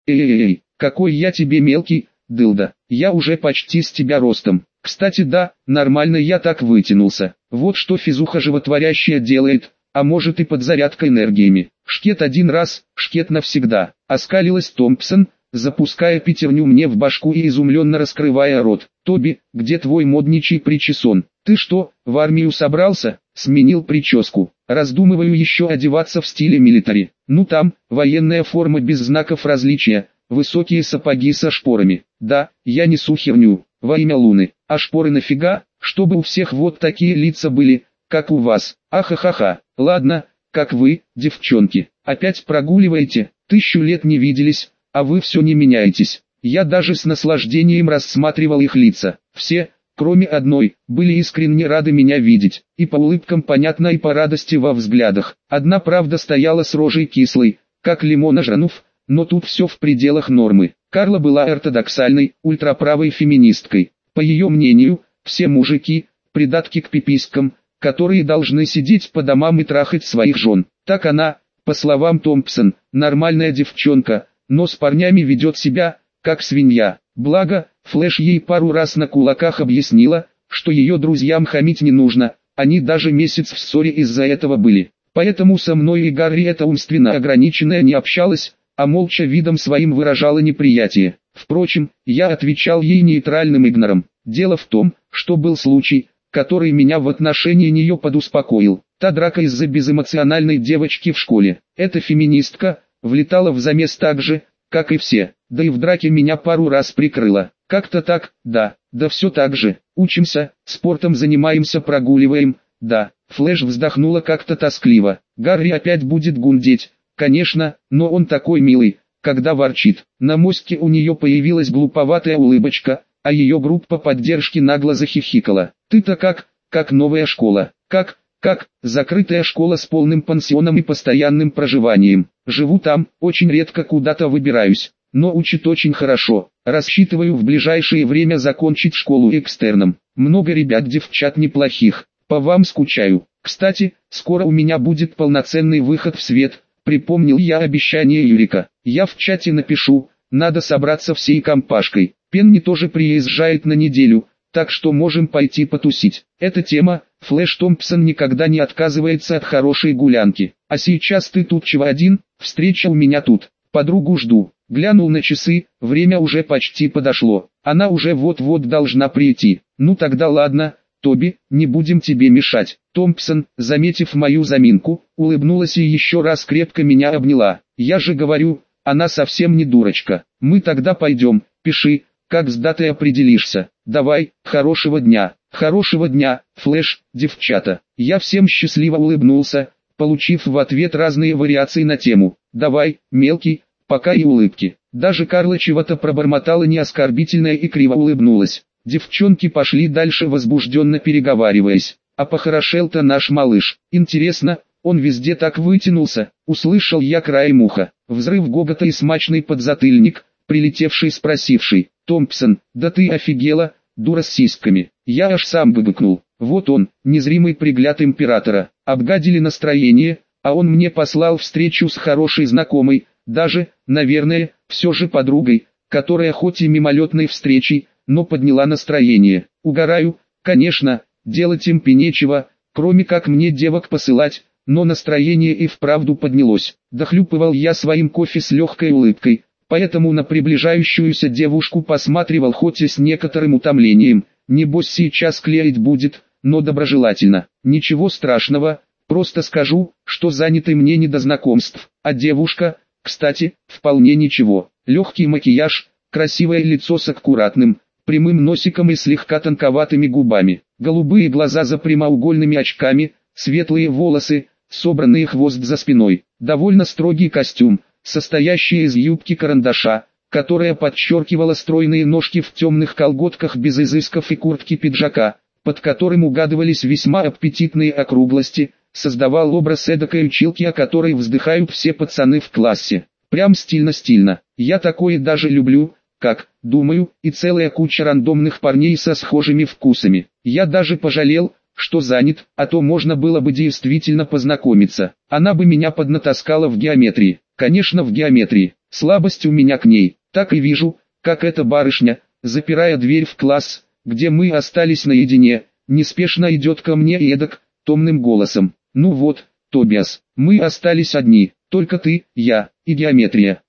Эй, какой я тебе мелкий, дылда, я уже почти с тебя ростом. Кстати да, нормально я так вытянулся. Вот что физуха животворящая делает, а может и подзарядка энергиями. Шкет один раз, шкет навсегда. Оскалилась Томпсон, запуская пятерню мне в башку и изумленно раскрывая рот. Тоби, где твой модничий причесон? Ты что, в армию собрался? Сменил прическу. Раздумываю еще одеваться в стиле милитари. Ну там, военная форма без знаков различия, высокие сапоги со шпорами. Да, я несу херню, во имя Луны. А шпоры нафига? Чтобы у всех вот такие лица были, как у вас. Ахахаха. Ладно, как вы, девчонки, опять прогуливаете, 1000 лет не виделись, а вы все не меняетесь. Я даже с наслаждением рассматривал их лица. Все, кроме одной, были искренне рады меня видеть. И по улыбкам понятно, и по радости во взглядах. Одна правда стояла с рожей кислой, как лимона жранув, но тут все в пределах нормы. Карла была ортодоксальной, ультраправой феминисткой. По ее мнению, все мужики – придатки к пиписькам, которые должны сидеть по домам и трахать своих жен. Так она, по словам Томпсон, нормальная девчонка, но с парнями ведет себя, как свинья. Благо, Флэш ей пару раз на кулаках объяснила, что ее друзьям хамить не нужно, они даже месяц в ссоре из-за этого были. Поэтому со мной и Гарри эта умственно ограниченная не общалась, а молча видом своим выражала неприятие. Впрочем, я отвечал ей нейтральным игнором. Дело в том, что был случай, который меня в отношении нее подуспокоил. Та драка из-за безэмоциональной девочки в школе. Эта феминистка влетала в замес так же, как и все, да и в драке меня пару раз прикрыла. Как-то так, да все так же. Учимся, спортом занимаемся, прогуливаем, да. Флэш вздохнула как-то тоскливо. Гарри опять будет гундеть, конечно, но он такой милый, когда ворчит. На мостике у нее появилась глуповатая улыбочка, а ее группа поддержки нагло захихикала. Ты-то как новая школа, как, закрытая школа с полным пансионом и постоянным проживанием. Живу там, очень редко куда-то выбираюсь, но учат очень хорошо. Рассчитываю в ближайшее время закончить школу экстерном. Много ребят-девчат неплохих, по вам скучаю. Кстати, скоро у меня будет полноценный выход в свет, припомнил я обещание Юрика. Я в чате напишу, надо собраться всей компашкой. Пенни тоже приезжает на неделю, так что можем пойти потусить. Эта тема, Флэш Томпсон никогда не отказывается от хорошей гулянки. А сейчас ты тут чего один? Встреча у меня тут. Подругу жду. Глянул на часы, время уже почти подошло. Она уже вот-вот должна прийти. Ну тогда ладно, Тоби, не будем тебе мешать. Томпсон, заметив мою заминку, улыбнулась и еще раз крепко меня обняла. Я же говорю, она совсем не дурочка. Мы тогда пойдем, пиши, как с датой определишься. Давай, хорошего дня, Флэш, девчата. Я всем счастливо улыбнулся, получив в ответ разные вариации на тему. Давай, мелкий, пока и улыбки. Даже Карла чего-то пробормотала неоскорбительное и криво улыбнулась. Девчонки пошли дальше, возбужденно переговариваясь. А похорошел-то наш малыш. Интересно, он везде так вытянулся? Услышал я краем уха. Взрыв гогота и смачный подзатыльник, прилетевший спросивший: «Томпсон, да ты офигела, дура с сиськами!» Я аж сам гыгыкнул. Вот он, незримый пригляд императора. Обгадили настроение, а он мне послал встречу с хорошей знакомой, даже, наверное, все же подругой, которая хоть и мимолетной встречей, но подняла настроение. Угораю, конечно, делать импи нечего, кроме как мне девок посылать, но настроение и вправду поднялось. Дохлюпывал я своим кофе с легкой улыбкой, поэтому на приближающуюся девушку посматривал хоть и с некоторым утомлением. Небось сейчас клеить будет, но доброжелательно. Ничего страшного, просто скажу, что занятый мне не до знакомств. А девушка, кстати, вполне ничего. Легкий макияж, красивое лицо с аккуратным, прямым носиком и слегка тонковатыми губами. Голубые глаза за прямоугольными очками, светлые волосы, собранный хвост за спиной. Довольно строгий костюм, состоящий из юбки-карандаша, которая подчеркивала стройные ножки в темных колготках без изысков и куртки пиджака, под которым угадывались весьма аппетитные округлости, создавал образ эдакой училки, о которой вздыхают все пацаны в классе. Прям стильно-стильно. Я такое даже люблю, как, думаю, и целая куча рандомных парней со схожими вкусами. Я даже пожалел, что занят, а то можно было бы действительно познакомиться. Она бы меня поднатаскала в геометрии. Конечно, в геометрии. Слабость у меня к ней. Так и вижу, как эта барышня, запирая дверь в класс, где мы остались наедине, неспешно идет ко мне и эдак, томным голосом. Ну вот, Тобиас, мы остались одни, только ты, я, и геометрия.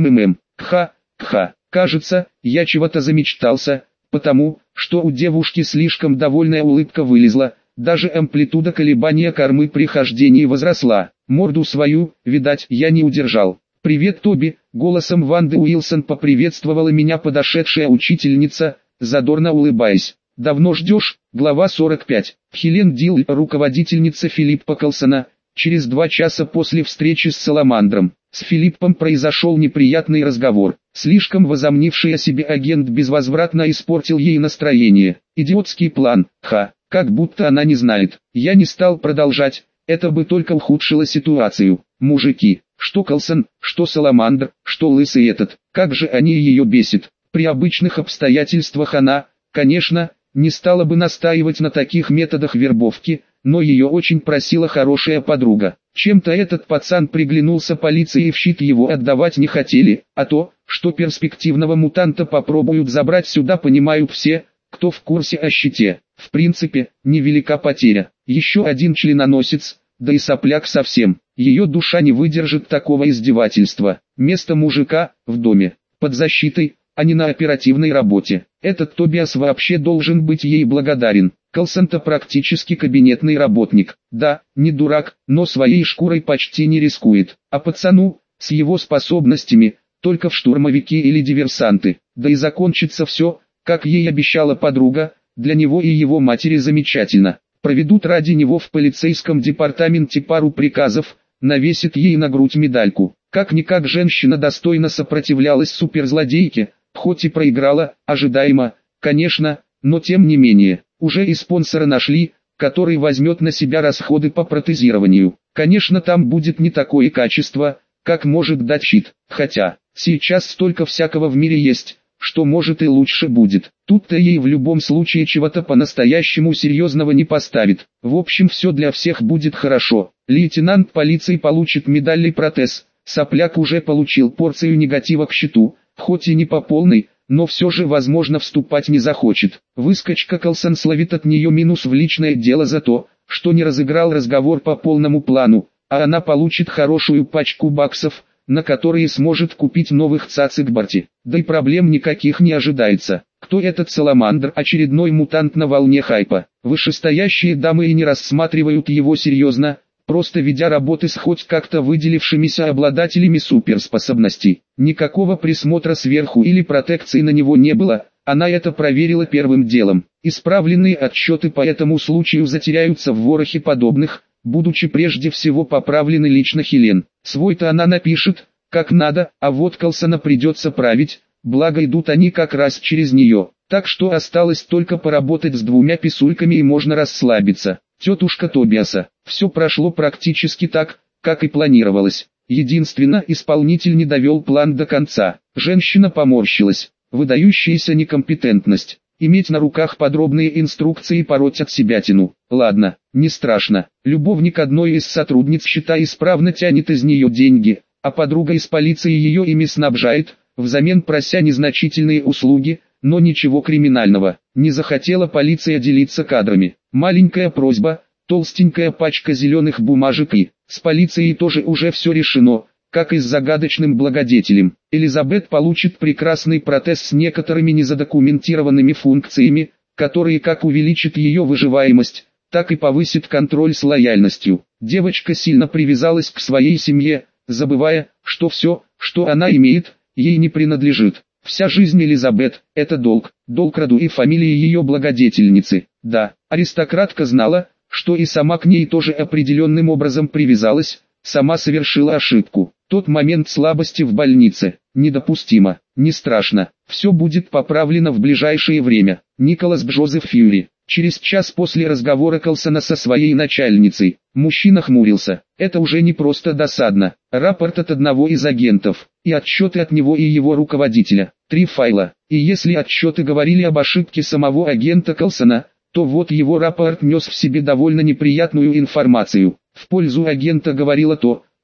Кха, кха. Кажется, я чего-то замечтался, потому, что у девушки слишком довольная улыбка вылезла, даже амплитуда колебания кормы при хождении возросла. Морду свою, видать, я не удержал. «Привет, Тоби!» — голосом Ванды Уилсон поприветствовала меня подошедшая учительница, задорно улыбаясь. «Давно ждешь?» Глава 45. Хелен Дилл, руководительница Филиппа Колсона, через 2 часа после встречи с Саламандром. С Филиппом произошел неприятный разговор. Слишком возомнивший о себе агент безвозвратно испортил ей настроение. Идиотский план, как будто она не знает. Я не стал продолжать, это бы только ухудшило ситуацию. Мужики, что Колсон, что Саламандр, что лысый этот, как же они ее бесит. При обычных обстоятельствах она, конечно, не стала бы настаивать на таких методах вербовки, но ее очень просила хорошая подруга. Чем-то этот пацан приглянулся полиции и в щит его отдавать не хотели, а то, что перспективного мутанта попробуют забрать сюда, понимают все, кто в курсе о щите. В принципе, невелика потеря. Еще один членоносец, да и сопляк совсем. Ее душа не выдержит такого издевательства. Место мужика в доме, под защитой, а не на оперативной работе. Этот Тобиас вообще должен быть ей благодарен. Колсон-то практически кабинетный работник. Да, не дурак, но своей шкурой почти не рискует. А пацану, с его способностями, только в штурмовики или диверсанты. Да и закончится все, как ей обещала подруга, для него и его матери замечательно. Проведут ради него в полицейском департаменте пару приказов, навесит ей на грудь медальку. Как-никак женщина достойно сопротивлялась суперзлодейке, хоть и проиграла, ожидаемо, конечно, но тем не менее, уже и спонсора нашли, который возьмет на себя расходы по протезированию. Конечно, там будет не такое качество, как может дать щит, хотя, сейчас столько всякого в мире есть, что может и лучше будет. Тут-то ей в любом случае чего-то по-настоящему серьезного не поставит. В общем, все для всех будет хорошо. Лейтенант полиции получит медаль и протез. Сопляк уже получил порцию негатива к щиту, хоть и не по полной, но все же возможно вступать не захочет. Выскочка Колсон словит от нее минус в личное дело за то, что не разыграл разговор по полному плану, а она получит хорошую пачку баксов, на которые сможет купить новых цацик Барти. Да и проблем никаких не ожидается. Кто этот Саламандр? Очередной мутант на волне хайпа. Вышестоящие дамы и не рассматривают его серьезно, просто ведя работы с хоть как-то выделившимися обладателями суперспособностей. Никакого присмотра сверху или протекции на него не было, она это проверила первым делом. Исправленные отчеты по этому случаю затеряются в ворохе подобных, будучи прежде всего поправлены лично Хелен. Свой-то она напишет, как надо, а вот Колсона придется править, благо идут они как раз через нее. Так что осталось только поработать с 2 писульками и можно расслабиться. Тетушка Тобиаса. Все прошло практически так, как и планировалось. Единственно, исполнитель не довел план до конца. Женщина поморщилась. Выдающаяся некомпетентность. Иметь на руках подробные инструкции и пороть от себятину. Ладно, не страшно. Любовник одной из сотрудниц щита исправно тянет из нее деньги, а подруга из полиции ее ими снабжает, взамен прося незначительные услуги, но ничего криминального. Не захотела полиция делиться кадрами. Маленькая просьба, толстенькая пачка зеленых бумажек и с полицией тоже уже все решено, как и с загадочным благодетелем. Элизабет получит прекрасный протез с некоторыми незадокументированными функциями, которые как увеличат ее выживаемость, так и повысит контроль с лояльностью. Девочка сильно привязалась к своей семье, забывая, что все, что она имеет, ей не принадлежит. Вся жизнь Элизабет – это долг роду и фамилии ее благодетельницы. Да, аристократка знала, что и сама к ней тоже определенным образом привязалась, сама совершила ошибку. Тот момент слабости в больнице – недопустимо, не страшно, все будет поправлено в ближайшее время. Николас Джозеф Фьюри. Через час после разговора Колсона со своей начальницей, мужчина хмурился. Это уже не просто досадно. Рапорт от одного из агентов, и отчеты от него и его руководителя. 3 файла. И если отчеты говорили об ошибке самого агента Колсона, то вот его рапорт нес в себе довольно неприятную информацию. В пользу агента говорило то,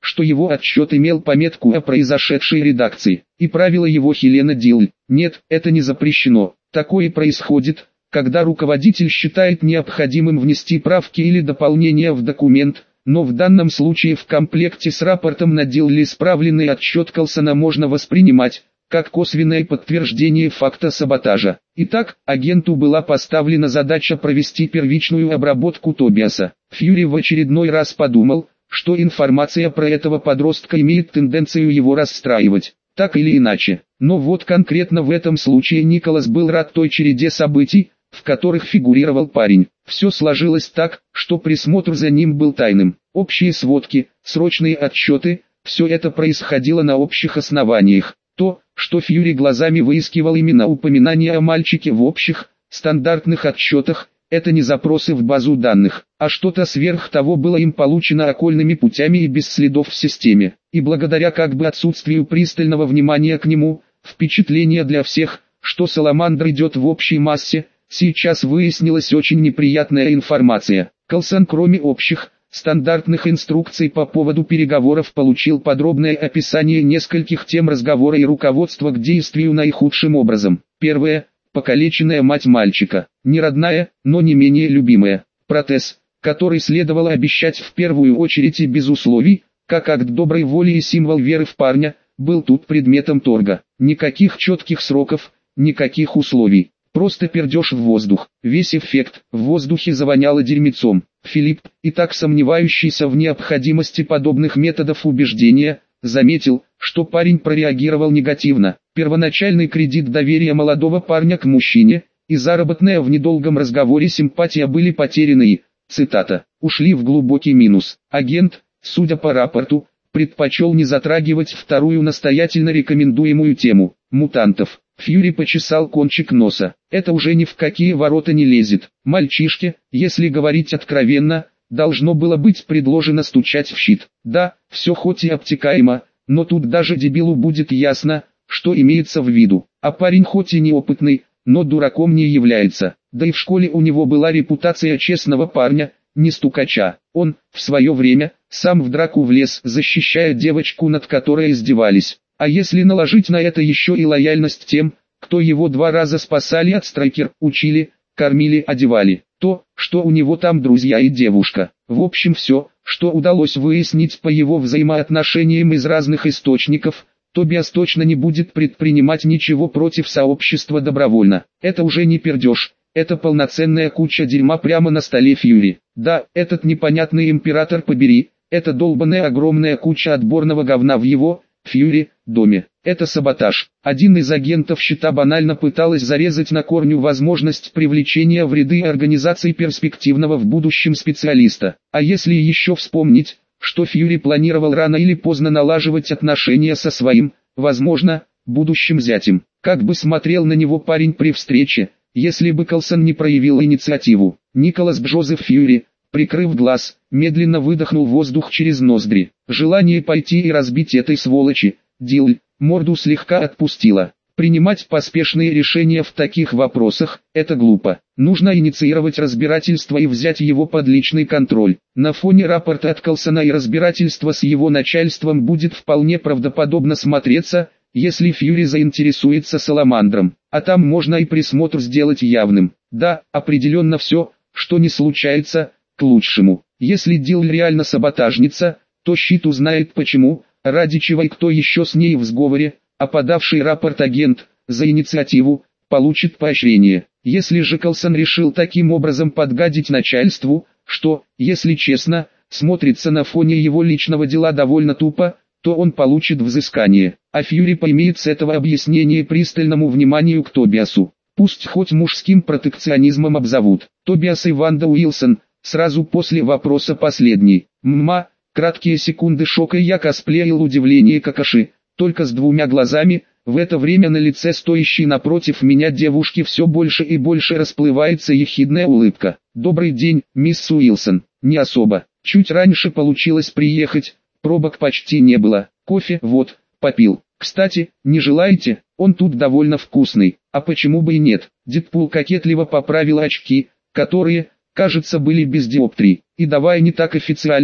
что его отчет имел пометку о произошедшей редакции, и правила его Хелена Дилль. Нет, это не запрещено. Такое происходит, когда руководитель считает необходимым внести правки или дополнения в документ, но в данном случае в комплекте с рапортом на Дилль исправленный отчет Колсона можно воспринимать как косвенное подтверждение факта саботажа. Итак, агенту была поставлена задача провести первичную обработку Тобиаса. Фьюри в очередной раз подумал, что информация про этого подростка имеет тенденцию его расстраивать, так или иначе. Но вот конкретно в этом случае Николас был рад той череде событий, в которых фигурировал парень. Все сложилось так, что присмотр за ним был тайным. Общие сводки, срочные отчеты, все это происходило на общих основаниях. То, что Фьюри глазами выискивал именно упоминания о мальчике в общих, стандартных отчетах, это не запросы в базу данных, а что-то сверх того было им получено окольными путями и без следов в системе. И благодаря как бы отсутствию пристального внимания к нему, впечатление для всех, что Саламандр идет в общей массе, сейчас выяснилась очень неприятная информация. Колсон, кроме общих, стандартных инструкций по поводу переговоров, получил подробное описание нескольких тем разговора и руководство к действию наихудшим образом. Первое. Покалеченная мать мальчика. Не родная, но не менее любимая. Протез, который следовало обещать в первую очередь и без условий, как акт доброй воли и символ веры в парня, был тут предметом торга. Никаких четких сроков, никаких условий. Просто пердеж в воздух. Весь эффект. В воздухе завоняло дерьмецом. Филипп, и так сомневающийся в необходимости подобных методов убеждения, заметил, что парень прореагировал негативно. Первоначальный кредит доверия молодого парня к мужчине и заработная в недолгом разговоре симпатия были потеряны и, цитата, ушли в глубокий минус. Агент, судя по рапорту, предпочел не затрагивать вторую настоятельно рекомендуемую тему – мутантов. Фьюри почесал кончик носа. Это уже ни в какие ворота не лезет. Мальчишке, если говорить откровенно, должно было быть предложено стучать в щит. Да, все хоть и обтекаемо, но тут даже дебилу будет ясно, что имеется в виду. А парень хоть и неопытный, но дураком не является. Да и в школе у него была репутация честного парня, не стукача. Он, в свое время, сам в драку влез, защищая девочку, над которой издевались. А если наложить на это еще и лояльность тем, кто его 2 раза спасали от страйкер, учили, кормили, одевали, то, что у него там друзья и девушка. В общем все, что удалось выяснить по его взаимоотношениям из разных источников, Тобиас точно не будет предпринимать ничего против сообщества добровольно. Это уже не пердеж, это полноценная куча дерьма прямо на столе Фьюри. Да, этот непонятный император побери, это долбаная огромная куча отборного говна в его, Фьюри, доме. Это саботаж. Один из агентов щита банально пыталась зарезать на корню возможность привлечения в ряды организаций перспективного в будущем специалиста. А если еще вспомнить, что Фьюри планировал рано или поздно налаживать отношения со своим, возможно, будущим зятем. Как бы смотрел на него парень при встрече, если бы Колсон не проявил инициативу. Николас Джозеф Фьюри, прикрыв глаз, медленно выдохнул воздух через ноздри. Желание пойти и разбить этой сволочи, Дилль, морду слегка отпустила. Принимать поспешные решения в таких вопросах – это глупо. Нужно инициировать разбирательство и взять его под личный контроль. На фоне рапорта от Колсона и разбирательства с его начальством будет вполне правдоподобно смотреться, если Фьюри заинтересуется Саламандром. А там можно и присмотр сделать явным. Да, определенно все, что не случается, к лучшему. Если Дилль реально саботажница, то щит узнает почему, ради чего и кто еще с ней в сговоре, а подавший рапорт агент, за инициативу, получит поощрение. Если же Колсон решил таким образом подгадить начальству, что, если честно, смотрится на фоне его личного дела довольно тупо, то он получит взыскание. А Фьюри поимеет с этого объяснения пристальному вниманию к Тобиасу. Пусть хоть мужским протекционизмом обзовут. Тобиас и Ванда Уилсон, сразу после вопроса последний. Мма, краткие секунды шока, и я косплеил удивление Какаши. Только с 2 глазами, в это время на лице стоящей напротив меня девушки все больше и больше расплывается ехидная улыбка. «Добрый день, мисс Уилсон». «Не особо. Чуть раньше получилось приехать, пробок почти не было. Кофе, вот, попил. Кстати, не желаете? Он тут довольно вкусный. А почему бы и нет?» Дэдпул кокетливо поправил очки, которые, кажется, были без диоптрий. «И давай не так официально,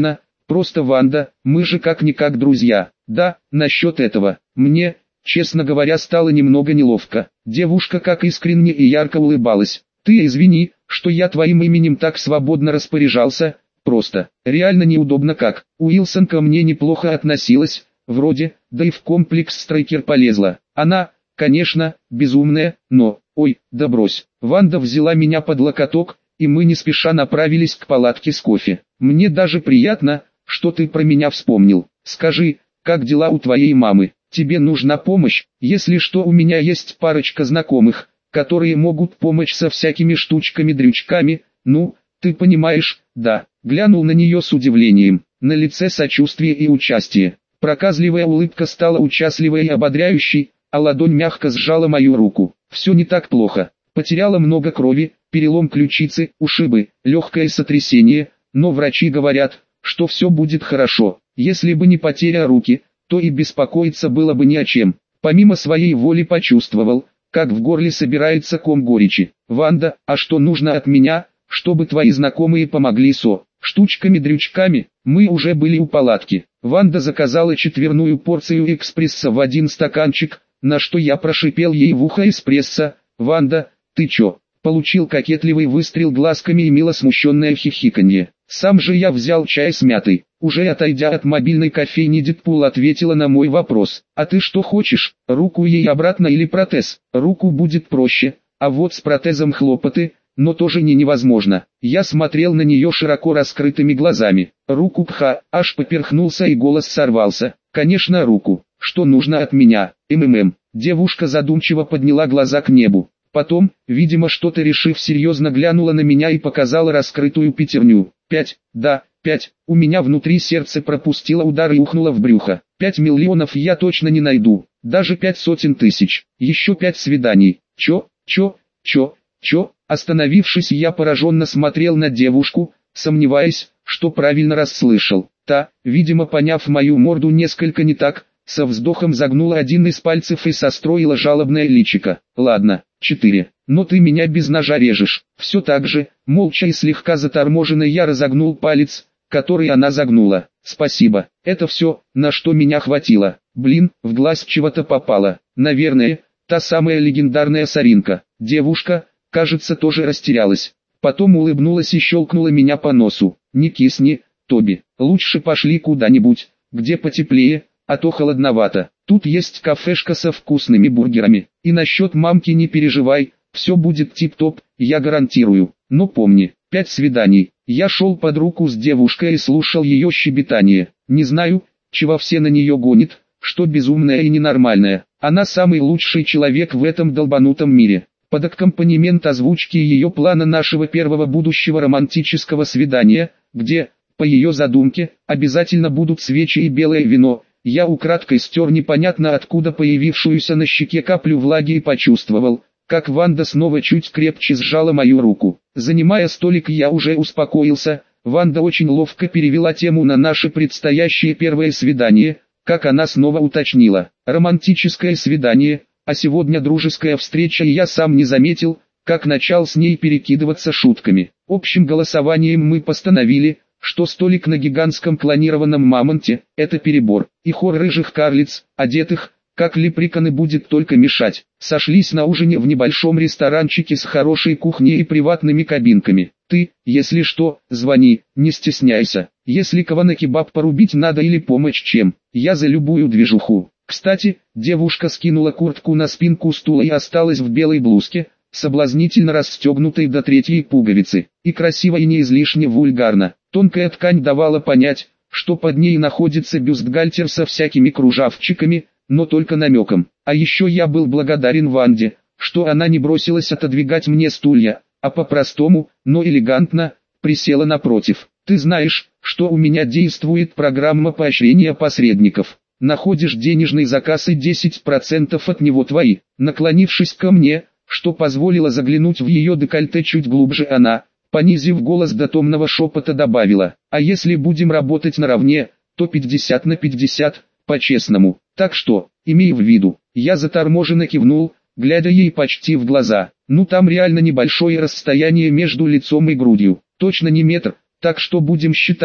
Просто Ванда, мы же как-никак друзья. Да, насчет этого, мне, честно говоря, стало немного неловко. Девушка как искренне и ярко улыбалась. Ты извини, что я твоим именем так свободно распоряжался, просто, реально неудобно как. Уилсон ко мне неплохо относилась, вроде, да и в комплекс Страйкер полезла. Она, конечно, безумная, но, ой, да брось. Ванда взяла меня под локоток, и мы не спеша направились к палатке с кофе. Мне даже приятно, что ты про меня вспомнил. Скажи, как дела у твоей мамы? Тебе нужна помощь? Если что, у меня есть парочка знакомых, которые могут помочь со всякими штучками-дрючками, ну, ты понимаешь, да. Глянул на нее с удивлением, на лице сочувствие и участие. Проказливая улыбка стала участливой и ободряющей, а ладонь мягко сжала мою руку. Все не так плохо. Потеряла много крови, перелом ключицы, ушибы, легкое сотрясение, но врачи говорят, что все будет хорошо. Если бы не потеря руки, то и беспокоиться было бы не о чем. Помимо своей воли почувствовал, как в горле собирается ком горечи. Ванда, а что нужно от меня, чтобы твои знакомые помогли со штучками-дрючками? Мы уже были у палатки. Ванда заказала 4 порцию экспресса в 1 стаканчик, на что я прошипел ей в ухо: эспрессо. Ванда, ты чё? Получил кокетливый выстрел глазками и мило смущенное хихиканье. Сам же я взял чай с мятой. Уже отойдя от мобильной кофейни, Дэдпул ответила на мой вопрос. А ты что хочешь, руку ей обратно или протез? Руку будет проще, а вот с протезом хлопоты, но тоже не невозможно. Я смотрел на нее широко раскрытыми глазами. Руку пха, аж поперхнулся и голос сорвался. Конечно, руку. Что нужно от меня? Девушка задумчиво подняла глаза к небу. Потом, видимо что-то решив, серьезно глянула на меня и показала раскрытую пятерню. 5, да, 5. У меня внутри сердце пропустило удар и ухнуло в брюхо. 5 миллионов я точно не найду. Даже 500 000. Еще 5 свиданий. Чё? Остановившись, я пораженно смотрел на девушку, сомневаясь, что правильно расслышал. Та, видимо поняв мою морду несколько не так, со вздохом загнула один из пальцев и состроила жалобное личико. Ладно, 4. Но ты меня без ножа режешь. Все так же, молча и слегка заторможенно я разогнул палец, который она загнула. Спасибо, это все, на что меня хватило. Блин, в глаз чего-то попало. Наверное, та самая легендарная соринка. Девушка, кажется, тоже растерялась. Потом улыбнулась и щелкнула меня по носу. Не кисни, Тоби, лучше пошли куда-нибудь, где потеплее, а то холодновато. Тут есть кафешка со вкусными бургерами. И насчет мамки не переживай, все будет тип-топ, я гарантирую. Но помни, 5 свиданий. Я шел под руку с девушкой и слушал ее щебетание. Не знаю, чего все на нее гонят, что безумная и ненормальная. Она самый лучший человек в этом долбанутом мире. Под аккомпанемент озвучки ее плана нашего первого будущего романтического свидания, где, по ее задумке, обязательно будут свечи и белое вино, я украдкой стер непонятно откуда появившуюся на щеке каплю влаги и почувствовал, как Ванда снова чуть крепче сжала мою руку. Занимая столик, я уже успокоился. Ванда очень ловко перевела тему на наше предстоящее первое свидание, как она снова уточнила. Романтическое свидание, а сегодня дружеская встреча, и я сам не заметил, как начал с ней перекидываться шутками. Общим голосованием мы постановили, что столик на гигантском клонированном мамонте – это перебор, и хор рыжих карлиц, одетых, как лепреконы, будет только мешать. Сошлись на ужине в небольшом ресторанчике с хорошей кухней и приватными кабинками. Ты, если что, звони, не стесняйся. Если кого на кебаб порубить надо или помочь чем, я за любую движуху. Кстати, девушка скинула куртку на спинку стула и осталась в белой блузке, соблазнительно расстегнутой до 3-й пуговицы, и красиво и не излишне вульгарно. Тонкая ткань давала понять, что под ней находится бюстгальтер со всякими кружавчиками, но только намеком. А еще я был благодарен Ванде, что она не бросилась отодвигать мне стулья, а по-простому, но элегантно, присела напротив. Ты знаешь, что у меня действует программа поощрения посредников. Находишь денежный заказ и 10% от него твои. Наклонившись ко мне, что позволило заглянуть в ее декольте чуть глубже, она, понизив голос до томного шепота, добавила: а если будем работать наравне, то 50 на 50, по-честному. Так что, имей в виду. Я заторможенно кивнул, глядя ей почти в глаза. Ну там реально небольшое расстояние между лицом и грудью. Точно не метр, так что будем считать,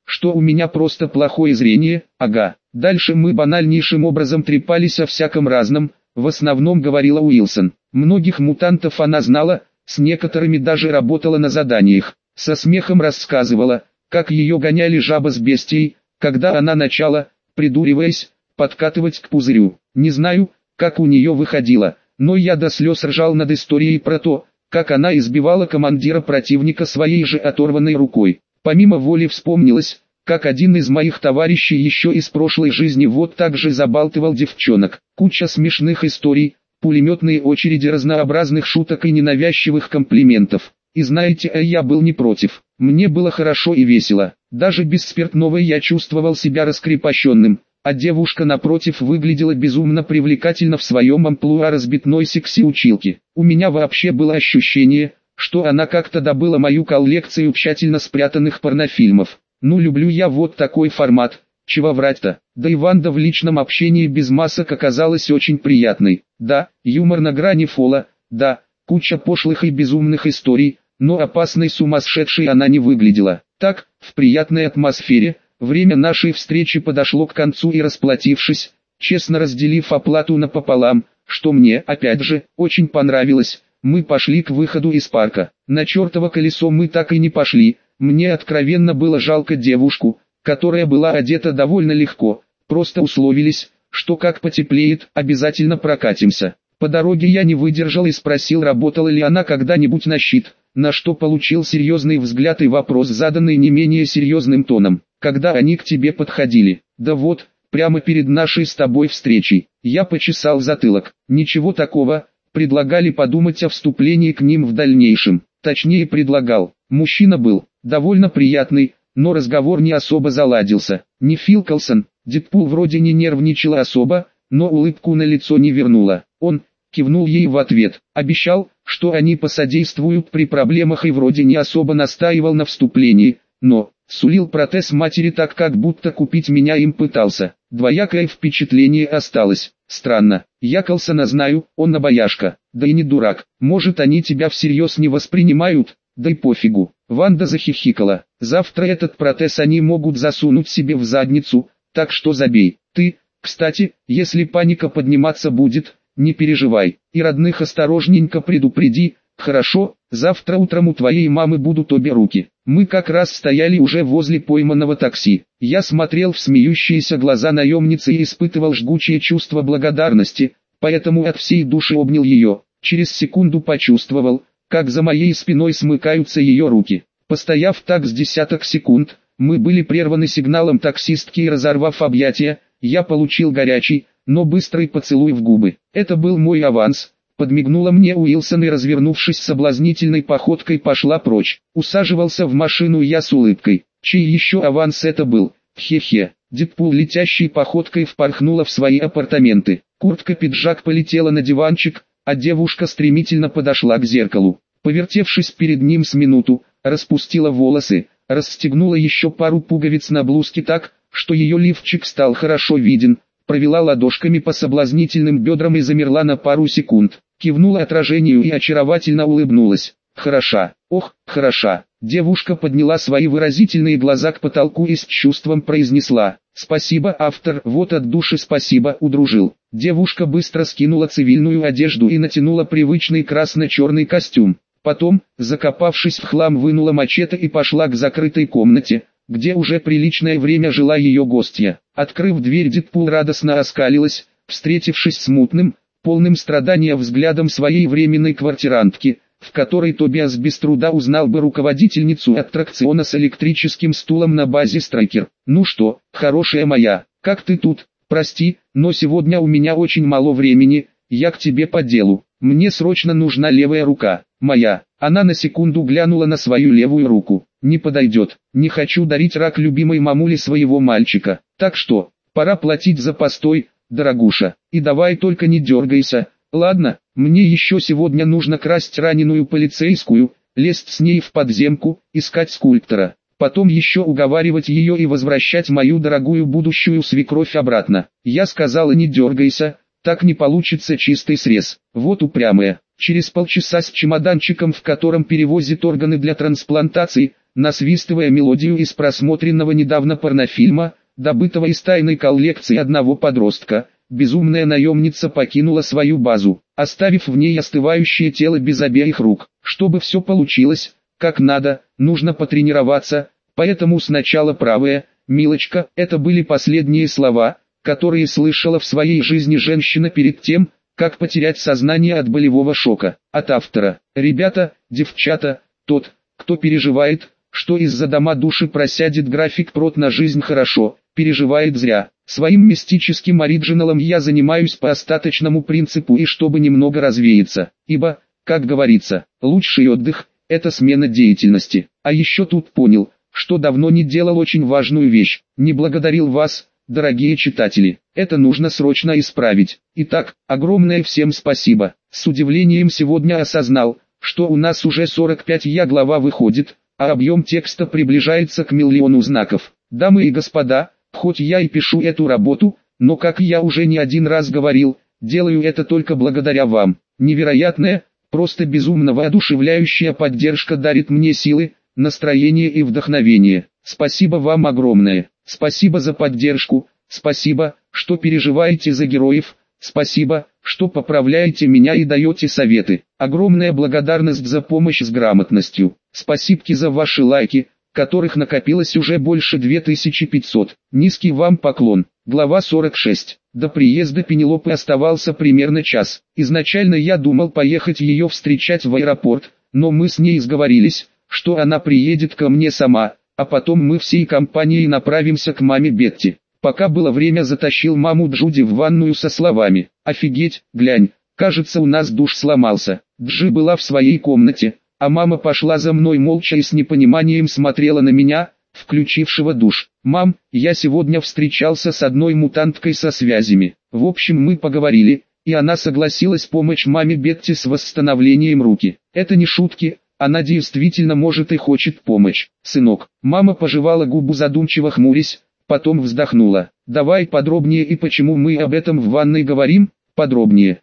что у меня просто плохое зрение, ага. Дальше мы банальнейшим образом трепались о всяком разном, в основном говорила Уилсон. Многих мутантов она знала, с некоторыми даже работала на заданиях. Со смехом рассказывала, как ее гоняли жаба с бестией, когда она начала, придуриваясь, подкатывать к пузырю. Не знаю, как у нее выходило, но я до слез ржал над историей про то, как она избивала командира противника своей же оторванной рукой. Помимо воли вспомнилось, как один из моих товарищей еще из прошлой жизни вот так же забалтывал девчонок. Куча смешных историй, пулеметные очереди разнообразных шуток и ненавязчивых комплиментов. И знаете, я был не против. Мне было хорошо и весело. Даже без спиртного я чувствовал себя раскрепощенным, а девушка напротив выглядела безумно привлекательно в своем амплуа разбитной секси-училки. У меня вообще было ощущение, что она как-то добыла мою коллекцию тщательно спрятанных порнофильмов. Ну люблю я вот такой формат, чего врать-то. Да и Ванда в личном общении без масок оказалась очень приятной. Да, юмор на грани фола, да, куча пошлых и безумных историй, но опасной сумасшедшей она не выглядела. Так, в приятной атмосфере, время нашей встречи подошло к концу и расплатившись, честно разделив оплату напополам, что мне, опять же, очень понравилось, мы пошли к выходу из парка. На чертово колесо мы так и не пошли, мне откровенно было жалко девушку, которая была одета довольно легко, просто условились, что как потеплеет, обязательно прокатимся. По дороге я не выдержал и спросил, работала ли она когда-нибудь на щит, на что получил серьезный взгляд и вопрос, заданный не менее серьезным тоном. Когда они к тебе подходили? Да вот, прямо перед нашей с тобой встречей. Я почесал затылок. Ничего такого, предлагали подумать о вступлении к ним в дальнейшем. Точнее предлагал. Мужчина был довольно приятный, но разговор не особо заладился. Не Фил Колсон, Дэдпул вроде не нервничала особо, но улыбку на лицо не вернула. Он кивнул ей в ответ, обещал, что они посодействуют при проблемах и вроде не особо настаивал на вступлении, но сулил протез матери так, как будто купить меня им пытался. Двоякое впечатление осталось. Странно, я Колсона знаю, он обаяшка, да и не дурак. Может, они тебя всерьез не воспринимают, да и пофигу. Ванда захихикала. Завтра этот протез они могут засунуть себе в задницу, так что забей. Ты, кстати, если паника подниматься будет, не переживай, и родных осторожненько предупреди, хорошо? Завтра утром у твоей мамы будут обе руки. Мы как раз стояли уже возле пойманного такси. Я смотрел в смеющиеся глаза наемницы и испытывал жгучее чувство благодарности, поэтому от всей души обнял ее. Через секунду почувствовал, как за моей спиной смыкаются ее руки. Постояв так с десяток секунд, мы были прерваны сигналом таксистки и, разорвав объятия, я получил горячий, но быстрый поцелуй в губы. Это был мой аванс. Подмигнула мне Уилсон и, развернувшись соблазнительной походкой, пошла прочь. Усаживался в машину я с улыбкой. Чей еще аванс это был? Хе-хе. Дэдпул летящей походкой впорхнула в свои апартаменты. Куртка-пиджак полетела на диванчик, а девушка стремительно подошла к зеркалу. Повертевшись перед ним с минуту, распустила волосы, расстегнула еще пару пуговиц на блузке так, что ее лифчик стал хорошо виден, провела ладошками по соблазнительным бедрам и замерла на пару секунд. Кивнула отражению и очаровательно улыбнулась. «Хороша, ох, хороша». Девушка подняла свои выразительные глаза к потолку и с чувством произнесла: «Спасибо, автор, вот от души спасибо, удружил». Девушка быстро скинула цивильную одежду и натянула привычный красно-черный костюм. Потом, закопавшись в хлам, вынула мачете и пошла к закрытой комнате, где уже приличное время жила ее гостья. Открыв дверь, Дэдпул радостно оскалилась, встретившись с мутным, полным страдания взглядом своей временной квартирантки, в которой Тобиас без труда узнал бы руководительницу аттракциона с электрическим стулом на базе Страйкер. «Ну что, хорошая моя, как ты тут? Прости, но сегодня у меня очень мало времени, я к тебе по делу. Мне срочно нужна левая рука, моя». Она на секунду глянула на свою левую руку. «Не подойдет, не хочу дарить рак любимой мамуле своего мальчика, так что, пора платить за постой, дорогуша, и давай только не дергайся, ладно? Мне еще сегодня нужно красть раненую полицейскую, лезть с ней в подземку, искать скульптора, потом еще уговаривать ее и возвращать мою дорогую будущую свекровь обратно». Я сказала: «Не дергайся, так не получится чистый срез». Вот упрямая. Через полчаса с чемоданчиком, в котором перевозит органы для трансплантации, насвистывая мелодию из просмотренного недавно порнофильма, добытого из тайной коллекции одного подростка. Безумная наемница покинула свою базу, оставив в ней остывающее тело без обеих рук. Чтобы все получилось, как надо, нужно потренироваться, поэтому сначала правая, милочка, это были последние слова, которые слышала в своей жизни женщина перед тем, как потерять сознание от болевого шока. От автора. Ребята, девчата, тот, кто переживает, что из-за дома души просядет график прот на жизнь хорошо, переживает зря. Своим мистическим оригиналом я занимаюсь по остаточному принципу и чтобы немного развеяться, ибо, как говорится, лучший отдых – это смена деятельности. А еще тут понял, что давно не делал очень важную вещь, не благодарил вас, дорогие читатели. Это нужно срочно исправить. Итак, огромное всем спасибо. С удивлением сегодня осознал, что у нас уже 45 глава выходит, а объем текста приближается к 1 миллиону знаков. Дамы и господа, хоть я и пишу эту работу, но как я уже не один раз говорил, делаю это только благодаря вам. Невероятная, просто безумно воодушевляющая поддержка дарит мне силы, настроение и вдохновение. Спасибо вам огромное. Спасибо за поддержку, спасибо, что переживаете за героев, спасибо, что поправляете меня и даете советы. Огромная благодарность за помощь с грамотностью. Спасибки за ваши лайки, которых накопилось уже больше 2500. Низкий вам поклон. Глава 46. До приезда Пенелопы оставался примерно час. Изначально я думал поехать ее встречать в аэропорт, но мы с ней сговорились, что она приедет ко мне сама, а потом мы всей компанией направимся к маме Бетти. Пока было время, затащил маму Джуди в ванную со словами: «Офигеть, глянь, кажется, у нас душ сломался». Джи была в своей комнате, а мама пошла за мной молча и с непониманием смотрела на меня, включившего душ. «Мам, я сегодня встречался с одной мутанткой со связями. В общем, мы поговорили, и она согласилась помочь маме Бетти с восстановлением руки. Это не шутки, она действительно может и хочет помочь. Сынок». Мама пожевала губу, задумчиво хмурясь, потом вздохнула. «Давай подробнее, и почему мы об этом в ванной говорим?» «Подробнее.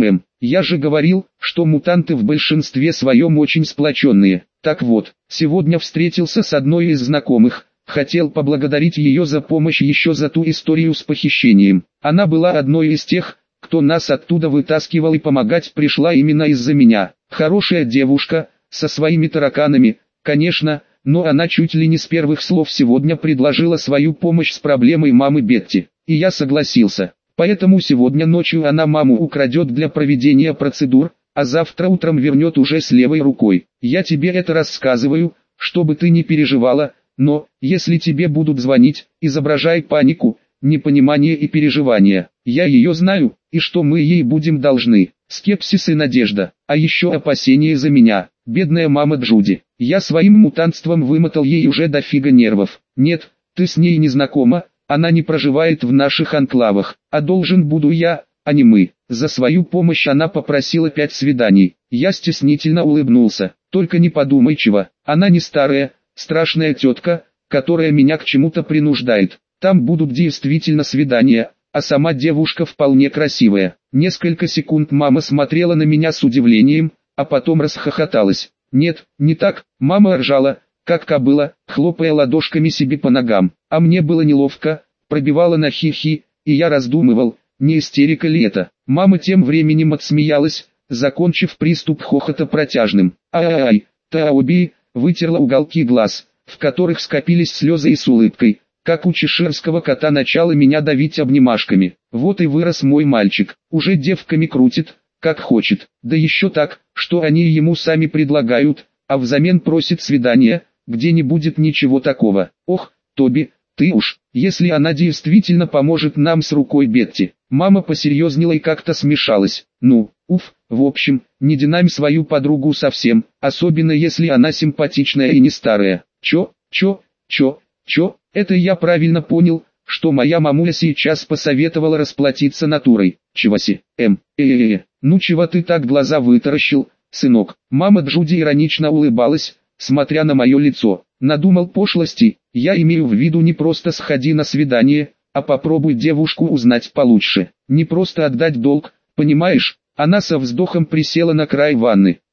Я же говорил, что мутанты в большинстве своем очень сплоченные. Так вот, сегодня встретился с одной из знакомых, хотел поблагодарить ее за помощь еще за ту историю с похищением. Она была одной из тех, кто нас оттуда вытаскивал, и помогать пришла именно из-за меня. Хорошая девушка, со своими тараканами, конечно, но она чуть ли не с первых слов сегодня предложила свою помощь с проблемой мамы Бетти. И я согласился. Поэтому сегодня ночью она маму украдет для проведения процедур, а завтра утром вернет уже с левой рукой. Я тебе это рассказываю, чтобы ты не переживала, но, если тебе будут звонить, изображай панику, непонимание и переживания. Я ее знаю, и что мы ей будем должны. Скепсис и надежда, а еще опасения за меня. Бедная мама Джуди. Я своим мутантством вымотал ей уже дофига нервов. Нет, ты с ней не знакома. Она не проживает в наших анклавах, а должен буду я, а не мы. За свою помощь она попросила 5 свиданий. Я стеснительно улыбнулся. Только не подумай чего. Она не старая, страшная тетка, которая меня к чему-то принуждает. Там будут действительно свидания, а сама девушка вполне красивая. Несколько секунд мама смотрела на меня с удивлением, а потом расхохоталась. Нет, не так, мама ржала, как кобыла, хлопая ладошками себе по ногам. А мне было неловко, пробивала на хихи, и я раздумывал, не истерика ли это. Мама тем временем отсмеялась, закончив приступ хохота протяжным «Ай-ай-ай», Таоби, вытерла уголки глаз, в которых скопились слезы, и с улыбкой, как у чеширского кота, начала меня давить обнимашками. Вот и вырос мой мальчик, уже девками крутит, как хочет, да еще так, что они ему сами предлагают, а взамен просит свидания, где не будет ничего такого. Ох, Тоби, ты уж, если она действительно поможет нам с рукой Бетти. Мама посерьезнела и как-то смешалась. Ну, в общем, не динамь свою подругу совсем, особенно если она симпатичная и не старая. Чё, это я правильно понял, что моя мамуля сейчас посоветовала расплатиться натурой. Чеваси, ну чего ты так глаза вытаращил, сынок? Мама Джуди иронично улыбалась, смотря на мое лицо. Надумал пошлости, я имею в виду не просто сходи на свидание, а попробуй девушку узнать получше. Не просто отдать долг, понимаешь? Она со вздохом присела на край ванны. Я,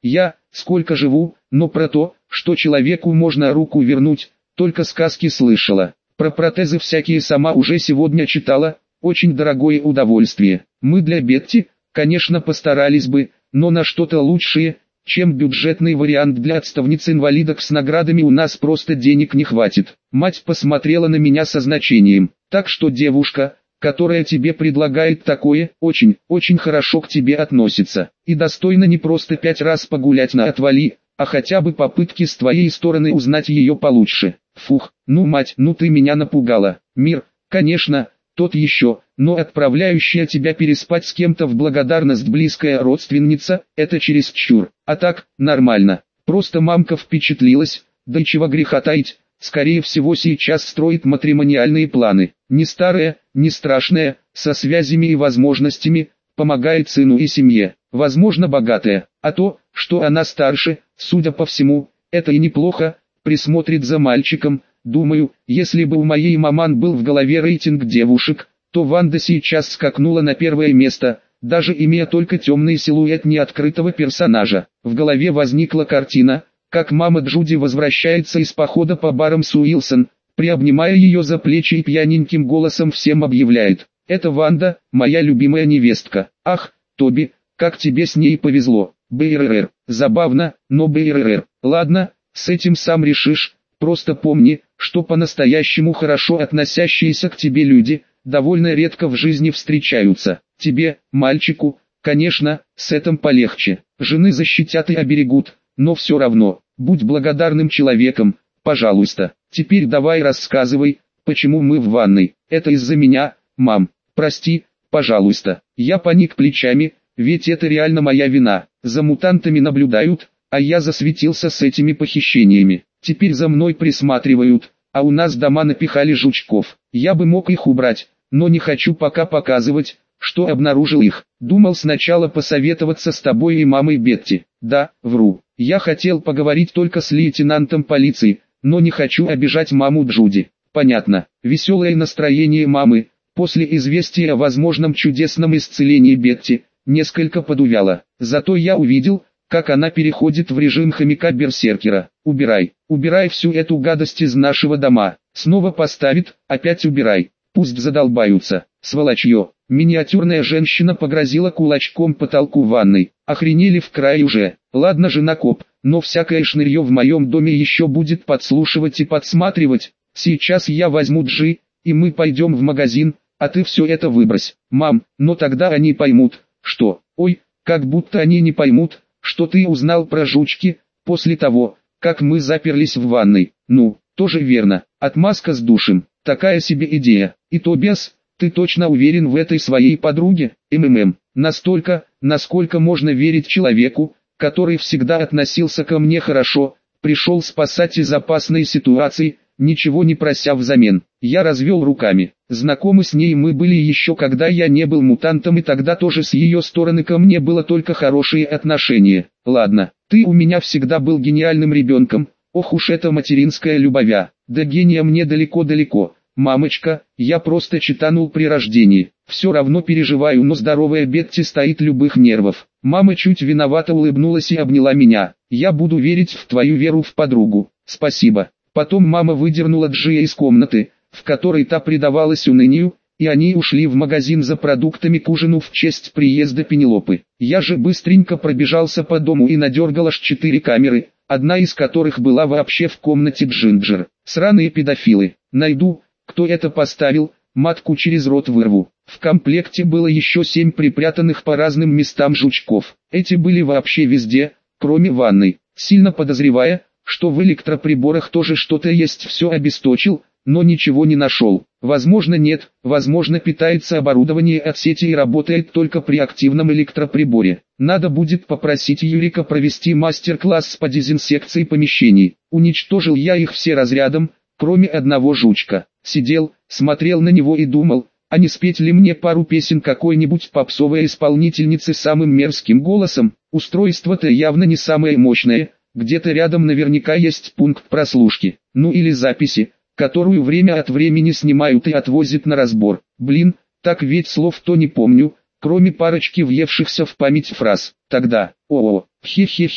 сколько живу, но про то, что человеку можно руку вернуть, только сказки слышала. Про протезы всякие сама уже сегодня читала, очень дорогое удовольствие. Мы для Бетти, конечно, постарались бы, но на что-то лучшее, чем бюджетный вариант для отставниц-инвалидок с наградами у нас просто денег не хватит. Мать посмотрела на меня со значением. Так что девушка, которая тебе предлагает такое, очень, очень хорошо к тебе относится. И достойно не просто 5 раз погулять на отвали, а хотя бы попытки с твоей стороны узнать ее получше. Фух, ну мать, ну ты меня напугала. Мир, конечно, тот еще, но отправляющая тебя переспать с кем-то в благодарность близкая родственница, это чересчур. А так, нормально. Просто мамка впечатлилась, да и чего греха таить, скорее всего сейчас строит матримониальные планы. Не старая, не страшная, со связями и возможностями, помогает сыну и семье. Возможно богатая, а то, что она старше, судя по всему, это и неплохо, присмотрит за мальчиком. Думаю, если бы у моей маман был в голове рейтинг девушек, то Ванда сейчас скакнула на первое место, даже имея только темный силуэт неоткрытого персонажа. В голове возникла картина, как мама Джуди возвращается из похода по барам с Уилсон, приобнимая ее за плечи и пьяненьким голосом всем объявляет: «Это Ванда, моя любимая невестка. Ах, Тоби, как тебе с ней повезло». БРР. Забавно, но БРР. Ладно, с этим сам решишь. Просто помни, что по-настоящему хорошо относящиеся к тебе люди, довольно редко в жизни встречаются. Тебе, мальчику, конечно, с этим полегче. Жены защитят и оберегут, но все равно, будь благодарным человеком, пожалуйста. Теперь давай рассказывай, почему мы в ванной. Это из-за меня, мам. Прости, пожалуйста. Я поник плечами, ведь это реально моя вина. За мутантами наблюдают, а я засветился с этими похищениями. Теперь за мной присматривают, а у нас дома напихали жучков. Я бы мог их убрать, но не хочу пока показывать, что обнаружил их. Думал сначала посоветоваться с тобой и мамой Бетти. Да, вру. Я хотел поговорить только с лейтенантом полиции, но не хочу обижать маму Джуди. Понятно. Веселое настроение мамы, после известия о возможном чудесном исцелении Бетти, несколько подувяло. Зато я увидел, как она переходит в режим хомяка-берсеркера. Убирай, убирай всю эту гадость из нашего дома. Снова поставит, опять убирай. Пусть задолбаются. Сволочье. Миниатюрная женщина погрозила кулачком потолку ванной. Охренели в край уже. Ладно жена коп, но всякое шнырье в моем доме еще будет подслушивать и подсматривать. Сейчас я возьму Джи, и мы пойдем в магазин, а ты все это выбрось. Мам, но тогда они поймут, что... Ой, как будто они не поймут, что ты узнал про жучки, после того, как мы заперлись в ванной. Ну, тоже верно, отмазка с душем, такая себе идея. И Тобиас, ты точно уверен в этой своей подруге? Настолько, насколько можно верить человеку, который всегда относился ко мне хорошо, пришел спасать из опасной ситуации, ничего не прося взамен. Я развел руками. Знакомы с ней мы были еще когда я не был мутантом, и тогда тоже с ее стороны ко мне было только хорошие отношения. Ладно, ты у меня всегда был гениальным ребенком, ох уж это материнская любовь. До гения мне далеко-далеко. Мамочка, я просто читанул при рождении. Все равно переживаю, но здоровая Бетти стоит любых нервов. Мама чуть виновато улыбнулась и обняла меня. Я буду верить в твою веру в подругу. Спасибо. Потом мама выдернула Джия из комнаты, в которой та предавалась унынию, и они ушли в магазин за продуктами к ужину в честь приезда Пенелопы. Я же быстренько пробежался по дому и надергал аж 4 камеры, одна из которых была вообще в комнате Джинджер. Сраные педофилы. Найду, кто это поставил, матку через рот вырву. В комплекте было еще 7 припрятанных по разным местам жучков. Эти были вообще везде, кроме ванной. Сильно подозревая, что в электроприборах тоже что-то есть, все обесточил, но ничего не нашел. Возможно нет, возможно питается оборудование от сети и работает только при активном электроприборе. Надо будет попросить Юрика провести мастер-класс по дезинсекции помещений. Уничтожил я их все разрядом, кроме одного жучка. Сидел, смотрел на него и думал, а не спеть ли мне пару песен какой-нибудь попсовой исполнительницы самым мерзким голосом. Устройство-то явно не самое мощное, где-то рядом наверняка есть пункт прослушки, ну или записи, которую время от времени снимают и отвозят на разбор. Блин, так ведь слов-то не помню, кроме парочки въевшихся в память фраз. Тогда, хе-хе-хе,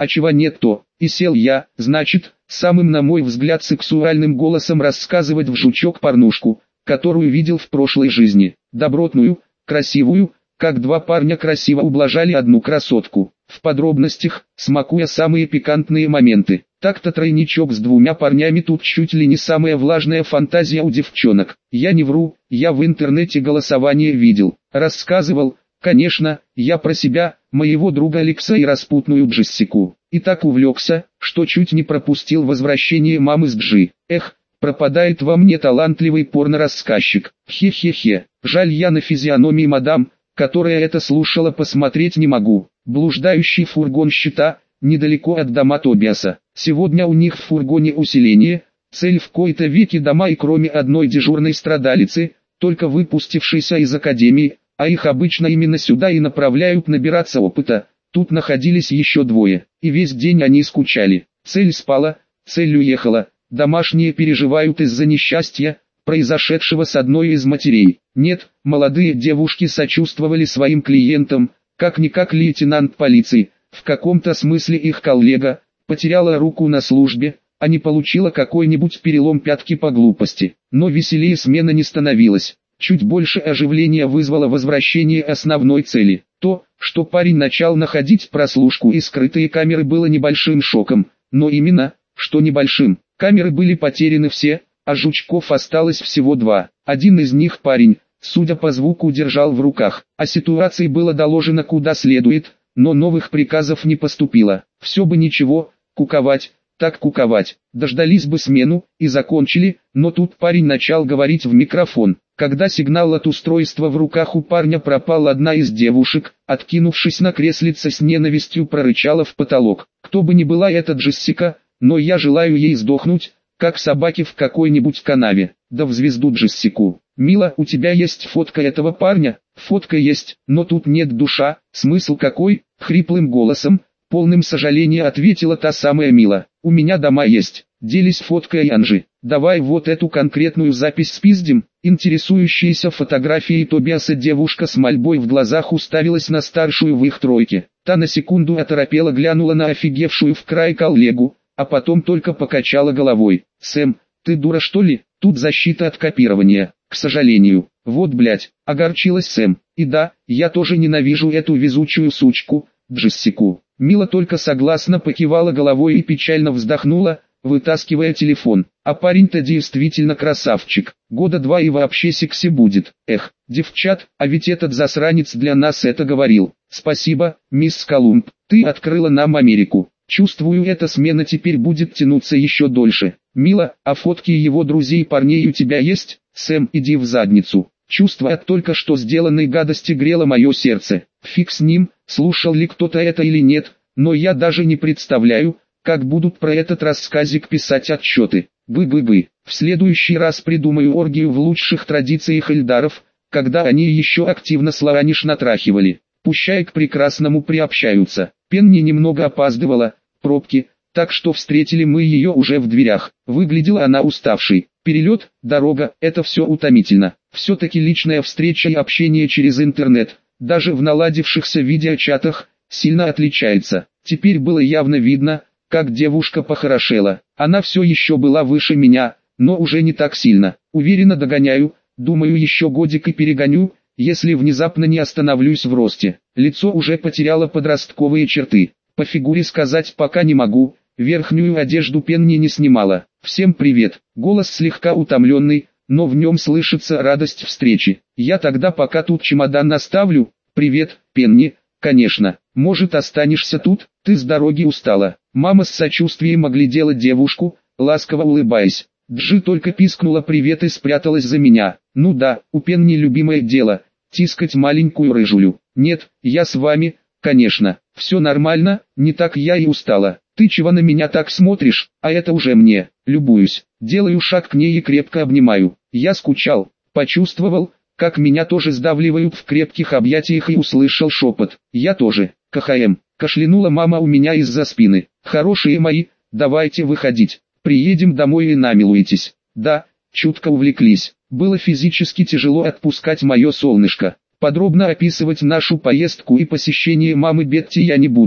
а чего нет то, и сел я, значит, самым на мой взгляд сексуальным голосом рассказывать в жучок порнушку, которую видел в прошлой жизни, добротную, красивую, как два парня красиво ублажали одну красотку, в подробностях, смакуя самые пикантные моменты. Так-то тройничок с двумя парнями тут чуть ли не самая влажная фантазия у девчонок. Я не вру, я в интернете голосование видел, рассказывал, конечно, я про себя, моего друга Алекса и распутную Джессику. И так увлекся, что чуть не пропустил возвращение мамы с Джи. Эх, пропадает во мне талантливый порно-рассказчик. Хе-хе-хе, жаль я на физиономии мадам, которая это слушала, посмотреть не могу. Блуждающий фургон щита, недалеко от дома Тобиаса. Сегодня у них в фургоне усиление, цель в кои-то веки дома, и кроме одной дежурной страдалицы, только выпустившейся из академии, а их обычно именно сюда и направляют набираться опыта, тут находились еще двое, и весь день они скучали. Цель спала, цель уехала, домашние переживают из-за несчастья, произошедшего с одной из матерей. Нет, молодые девушки сочувствовали своим клиентам, как-никак лейтенант полиции, в каком-то смысле их коллега, потеряла руку на службе, а не получила какой-нибудь перелом пятки по глупости. Но веселее смена не становилась. Чуть больше оживления вызвало возвращение основной цели. То, что парень начал находить прослушку и скрытые камеры, было небольшим шоком, но именно, что небольшим. Камеры были потеряны все, а жучков осталось всего два. Один из них парень, судя по звуку, держал в руках. О ситуации было доложено куда следует, но новых приказов не поступило. Все бы ничего, куковать, так куковать. Дождались бы смену и закончили, но тут парень начал говорить в микрофон. Когда сигнал от устройства в руках у парня пропал, одна из девушек, откинувшись на креслице, с ненавистью прорычала в потолок. Кто бы ни была эта Джессика, но я желаю ей сдохнуть, как собаке в какой-нибудь канаве. Да в звезду Джессику. Мила, у тебя есть фотка этого парня? Фотка есть, но тут нет душа. Смысл какой? Хриплым голосом, полным сожаления, ответила та самая Мила. У меня дома есть. Делись фоткой Анжи. Давай вот эту конкретную запись спиздим. Интересующаяся фотографией Тобиаса девушка с мольбой в глазах уставилась на старшую в их тройке. Та на секунду оторопела, глянула на офигевшую в край коллегу, а потом только покачала головой. «Сэм, ты дура что ли? Тут защита от копирования, к сожалению». «Вот блять», — огорчилась Сэм. «И да, я тоже ненавижу эту везучую сучку, Джессику». Мила только согласно покивала головой и печально вздохнула, вытаскивая телефон. А парень-то действительно красавчик. Года 2 и вообще секси будет. Эх, девчат, а ведь этот засранец для нас это говорил. Спасибо, мисс Колумб, ты открыла нам Америку. Чувствую, эта смена теперь будет тянуться еще дольше. Мила, а фотки его друзей парней у тебя есть? Сэм, иди в задницу. Чувство от только что сделанной гадости грело мое сердце. Фиг с ним, слушал ли кто-то это или нет, но я даже не представляю, как будут про этот рассказик писать отчеты. Бы-бы-бы. В следующий раз придумаю оргию в лучших традициях эльдаров, когда они еще активно славяниш натрахивали. Пущай к прекрасному приобщаются. Пенни немного опаздывала, пробки, так что встретили мы ее уже в дверях. Выглядела она уставшей. Перелет, дорога, это все утомительно. Все-таки личная встреча и общение через интернет, даже в наладившихся видеочатах, сильно отличается. Теперь было явно видно, как девушка похорошела. Она все еще была выше меня, но уже не так сильно. Уверенно догоняю, думаю, еще годик и перегоню, если внезапно не остановлюсь в росте. Лицо уже потеряло подростковые черты. По фигуре сказать пока не могу, верхнюю одежду Пенни не снимала. «Всем привет!» Голос слегка утомленный, но в нем слышится радость встречи. «Я тогда пока тут чемодан оставлю». «Привет, Пенни, конечно. Может, останешься тут? Ты с дороги устала». Мама с сочувствием оглядела девушку, ласково улыбаясь. Джи только пискнула привет и спряталась за меня. «Ну да, у Пенни любимое дело, тискать маленькую рыжулю». «Нет, я с вами, конечно. Все нормально, не так я и устала». «Ты чего на меня так смотришь, а это уже мне?» «Любуюсь». Делаю шаг к ней и крепко обнимаю. Я скучал, почувствовал, как меня тоже сдавливают в крепких объятиях, и услышал шепот. «Я тоже». «КХМ», кашлянула мама у меня из-за спины. «Хорошие мои, давайте выходить. Приедем домой и намилуетесь». «Да», чутко увлеклись. Было физически тяжело отпускать мое солнышко. Подробно описывать нашу поездку и посещение мамы Бетти я не буду.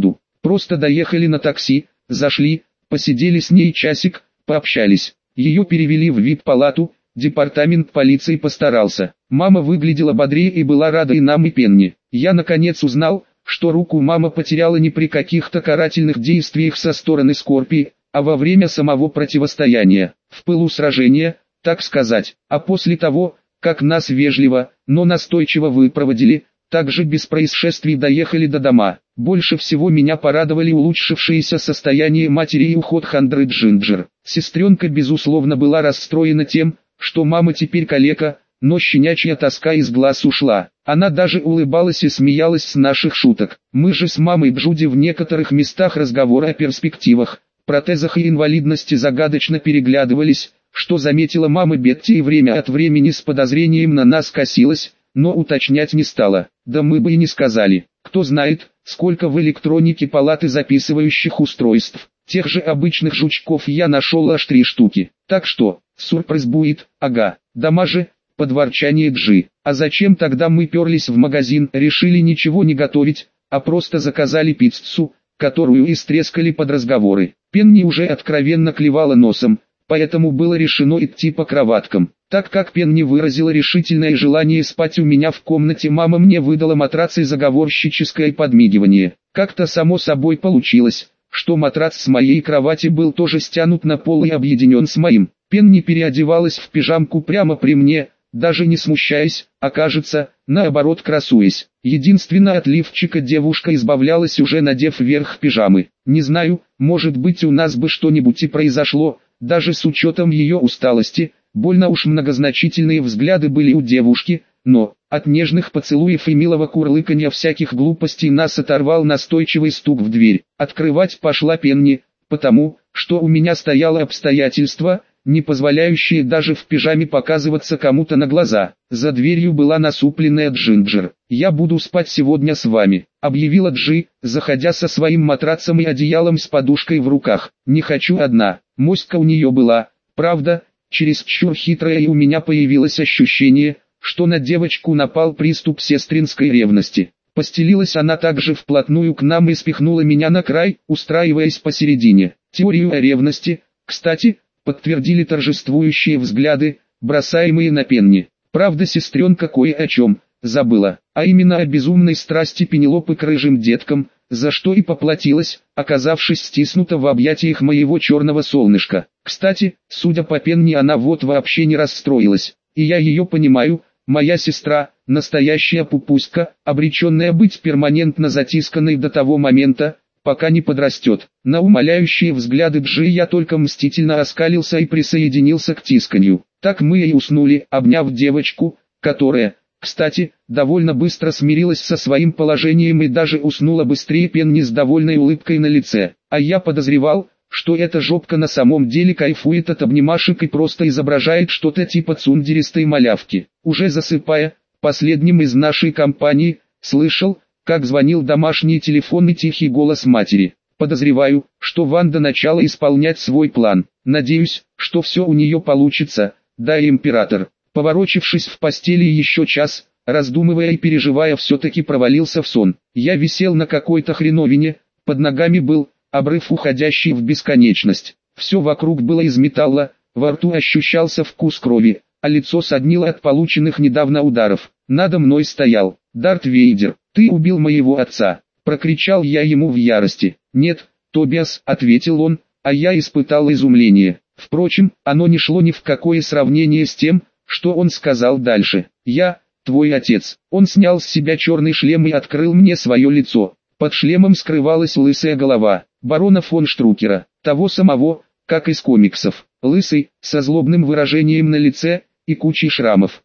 Просто доехали на такси, зашли, посидели с ней часик, пообщались. Ее перевели в вип-палату, департамент полиции постарался. Мама выглядела бодрее и была рада и нам, и Пенни. Я наконец узнал, что руку мама потеряла не при каких-то карательных действиях со стороны Скорпии, а во время самого противостояния, в пылу сражения, так сказать. А после того, как нас вежливо, но настойчиво выпроводили, также без происшествий доехали до дома. Больше всего меня порадовали улучшившееся состояние матери и уход Хандры Джинджер. Сестренка безусловно была расстроена тем, что мама теперь калека, но щенячья тоска из глаз ушла. Она даже улыбалась и смеялась с наших шуток. Мы же с мамой Джуди в некоторых местах разговора о перспективах, протезах и инвалидности загадочно переглядывались, что заметила мама Бетти и время от времени с подозрением на нас косилась, но уточнять не стала. Да мы бы и не сказали. Кто знает, сколько в электронике палаты записывающих устройств. Тех же обычных жучков я нашел аж 3 штуки. Так что, сюрприз будет, ага. Дома же, под ворчание Джи. А зачем тогда мы перлись в магазин, решили ничего не готовить, а просто заказали пиццу, которую истрескали под разговоры. Пенни уже откровенно клевала носом, поэтому было решено идти по кроваткам. Так как Пенни выразила решительное желание спать у меня в комнате, мама мне выдала матрац и заговорщическое подмигивание. Как-то само собой получилось, что матрац с моей кровати был тоже стянут на пол и объединен с моим. Пенни переодевалась в пижамку прямо при мне, даже не смущаясь, а кажется, наоборот красуясь. Единственное от лифчика девушка избавлялась уже надев верх пижамы. Не знаю, может быть у нас бы что-нибудь и произошло, даже с учетом ее усталости. Больно уж многозначительные взгляды были у девушки, но, от нежных поцелуев и милого курлыканья всяких глупостей нас оторвал настойчивый стук в дверь. Открывать пошла Пенни, потому, что у меня стояло обстоятельство, не позволяющее даже в пижаме показываться кому-то на глаза. За дверью была насупленная Джинджер. «Я буду спать сегодня с вами», — объявила Джи, заходя со своим матрацем и одеялом с подушкой в руках. «Не хочу одна». Моська у нее была, правда, чересчур хитрая, и у меня появилось ощущение, что на девочку напал приступ сестринской ревности. Постелилась она также вплотную к нам и спихнула меня на край, устраиваясь посередине. Теорию о ревности, кстати, подтвердили торжествующие взгляды, бросаемые на Пенни. Правда, сестренка кое о чем забыла, а именно о безумной страсти Пенелопы к рыжим деткам, за что и поплатилась, оказавшись стиснута в объятиях моего черного солнышка. Кстати, судя по Пенни, она вот вообще не расстроилась, и я ее понимаю. Моя сестра, настоящая пупуська, обреченная быть перманентно затисканной до того момента, пока не подрастет. На умоляющие взгляды Джи я только мстительно оскалился и присоединился к тисканью. Так мы и уснули, обняв девочку, которая, кстати, довольно быстро смирилась со своим положением и даже уснула быстрее Пенни с довольной улыбкой на лице. А я подозревал, что эта жопка на самом деле кайфует от обнимашек и просто изображает что-то типа цундеристой малявки. Уже засыпая, последним из нашей компании, слышал, как звонил домашний телефон и тихий голос матери. Подозреваю, что Ванда начала исполнять свой план. Надеюсь, что все у нее получится, да и император. Поворочившись в постели еще час, раздумывая и переживая, все-таки провалился в сон. Я висел на какой-то хреновине, под ногами был обрыв, уходящий в бесконечность. Все вокруг было из металла, во рту ощущался вкус крови, а лицо соднило от полученных недавно ударов. Надо мной стоял Дарт Вейдер. «Ты убил моего отца!» — прокричал я ему в ярости. «Нет, Тобиас», — ответил он, а я испытал изумление. Впрочем, оно не шло ни в какое сравнение с тем, что он сказал дальше. «Я, твой отец». Он снял с себя черный шлем и открыл мне свое лицо. Под шлемом скрывалась лысая голова барона фон Штрукера, того самого, как из комиксов. Лысый, со злобным выражением на лице и кучей шрамов.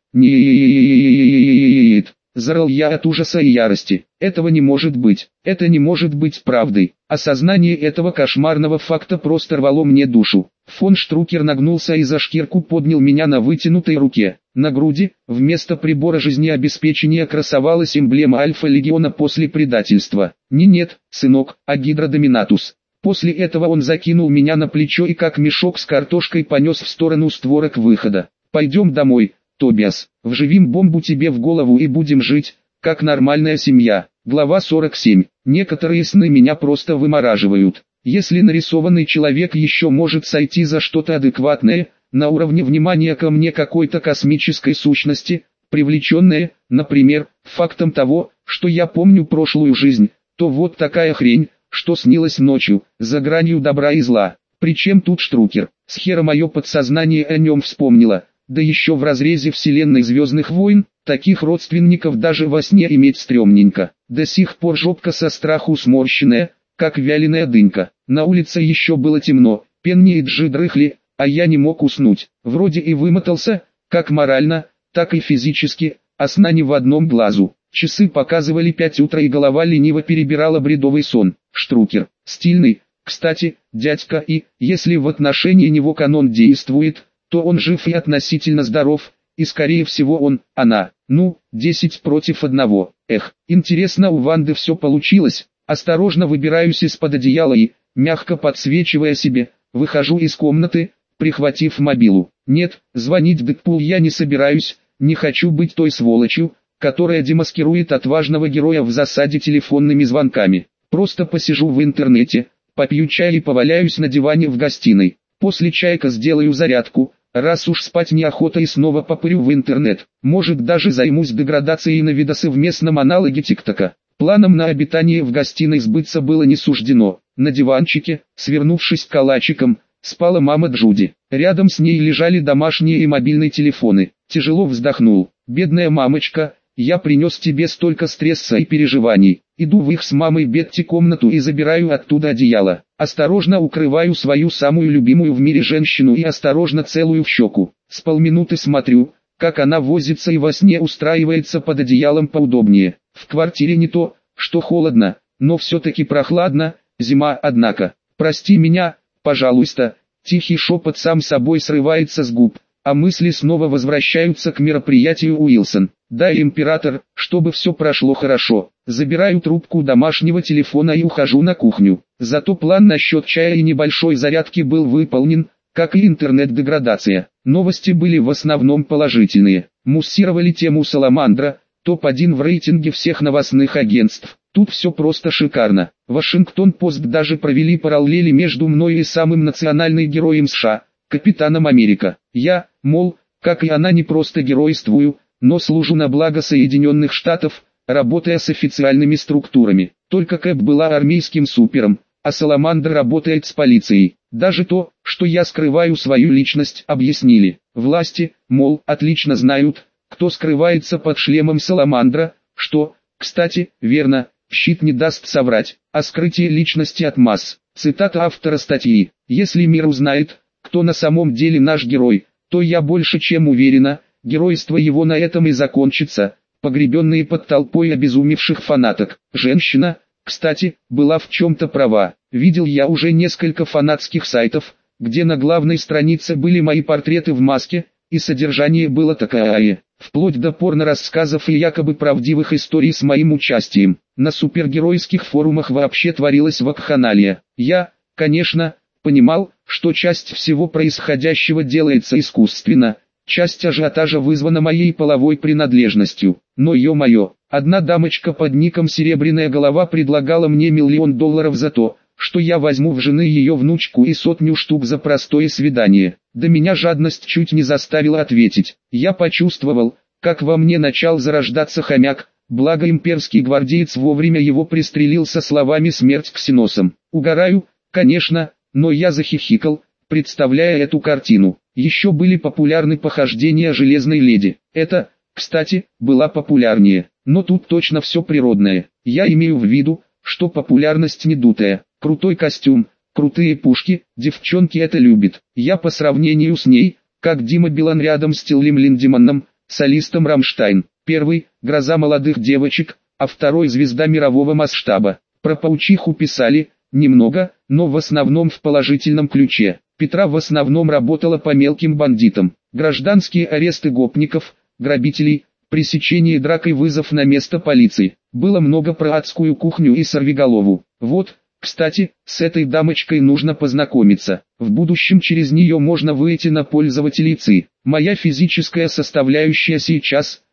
«Нет!» — зарал я от ужаса и ярости. «Этого не может быть. Это не может быть правдой». Осознание этого кошмарного факта просто рвало мне душу. Фон Штрукер нагнулся и за шкирку поднял меня на вытянутой руке. На груди, вместо прибора жизнеобеспечения, красовалась эмблема Альфа-легиона после предательства. Нет, сынок, а Гидродоминатус. После этого он закинул меня на плечо и как мешок с картошкой понес в сторону створок выхода. «Пойдем домой, Тобиас, вживим бомбу тебе в голову и будем жить, как нормальная семья». Глава 47. Некоторые сны меня просто вымораживают. Если нарисованный человек еще может сойти за что-то адекватное, на уровне внимания ко мне какой-то космической сущности, привлеченное, например, фактом того, что я помню прошлую жизнь, то вот такая хрень, что снилась ночью, за гранью добра и зла. Причем тут Штрукер? С хера мое подсознание о нем вспомнило, да еще в разрезе вселенной Звездных войн, таких родственников даже во сне иметь стрёмненько. До сих пор жопка со страху сморщенная, как вяленая дынька. На улице еще было темно, Пенни и Джи дрыхли, а я не мог уснуть. Вроде и вымотался, как морально, так и физически, а сна ни в одном глазу. Часы показывали 5 утра и голова лениво перебирала бредовый сон. Штрукер, стильный, кстати, дядька, и, если в отношении него канон действует, то он жив и относительно здоров, и скорее всего он, она, 10 против 1. Эх, интересно, у Ванды все получилось. Осторожно выбираюсь из-под одеяла и, мягко подсвечивая себе, выхожу из комнаты, прихватив мобилу. Нет, звонить Дэдпул я не собираюсь, не хочу быть той сволочью, которая демаскирует отважного героя в засаде телефонными звонками. Просто посижу в интернете, попью чай и поваляюсь на диване в гостиной. После чайка сделаю зарядку, раз уж спать неохота, и снова попырю в интернет. Может, даже займусь деградацией на видосы в местном аналоге ТикТока. Планам на обитание в гостиной сбыться было не суждено. На диванчике, свернувшись калачиком, спала мама Джуди. Рядом с ней лежали домашние и мобильные телефоны. Тяжело вздохнул. Бедная мамочка, я принес тебе столько стресса и переживаний. Иду в их с мамой Бетти комнату и забираю оттуда одеяло. Осторожно укрываю свою самую любимую в мире женщину и осторожно целую в щеку. С полминуты смотрю, как она возится и во сне устраивается под одеялом поудобнее. В квартире не то, что холодно, но все-таки прохладно, зима однако. Прости меня, пожалуйста. Тихий шепот сам собой срывается с губ, а мысли снова возвращаются к мероприятию Уилсон. Да, император, чтобы все прошло хорошо. Забираю трубку домашнего телефона и ухожу на кухню. Зато план насчет чая и небольшой зарядки был выполнен, как и интернет-деградация. Новости были в основном положительные. Муссировали тему Саламандра, топ-1 в рейтинге всех новостных агентств. Тут все просто шикарно. Вашингтон-Пост даже провели параллели между мной и самым национальным героем США, Капитаном Америка. Я, мол, как и она, не просто геройствую, но служу на благо Соединенных Штатов, работая с официальными структурами. Только Кэп была армейским супером, а Саламандра работает с полицией. Даже то, что я скрываю свою личность, объяснили. Власти, мол, отлично знают, кто скрывается под шлемом Саламандра, что, кстати, верно, щит не даст соврать. О скрытии личности от масс. Цитата автора статьи. Если мир узнает, кто на самом деле наш герой, то я больше чем уверена, геройство его на этом и закончится, погребенные под толпой обезумевших фанаток. Женщина, кстати, была в чем-то права. Видел я уже несколько фанатских сайтов, где на главной странице были мои портреты в маске, и содержание было такое, вплоть до порно-рассказов и якобы правдивых историй с моим участием. На супергеройских форумах вообще творилась вакханалия. Я, конечно, понимал, что часть всего происходящего делается искусственно, часть ажиотажа вызвана моей половой принадлежностью. Но ё-моё, одна дамочка под ником Серебряная Голова предлагала мне $1 миллион за то, что я возьму в жены ее внучку и 100 штук за простое свидание. Да меня жадность чуть не заставила ответить. Я почувствовал, как во мне начал зарождаться хомяк, благо имперский гвардеец вовремя его пристрелил со словами «смерть ксеносам». Угораю, конечно, но я захихикал, представляя эту картину. Еще были популярны похождения Железной Леди. Это, кстати, была популярнее, но тут точно все природное. Я имею в виду, что популярность не дутая. Крутой костюм, крутые пушки, девчонки это любят. Я по сравнению с ней, как Дима Билан рядом с Тиллем Линдеманном, солистом Рамштайн. Первый – гроза молодых девочек, а второй – звезда мирового масштаба. Про паучиху писали немного, но в основном в положительном ключе. Петра в основном работала по мелким бандитам. Гражданские аресты гопников, грабителей, пресечение драк и вызов на место полиции. Было много про адскую кухню и сорвиголову. Вот, кстати, с этой дамочкой нужно познакомиться. В будущем через нее можно выйти на пользователей ЦИ. Моя физическая составляющая сейчас,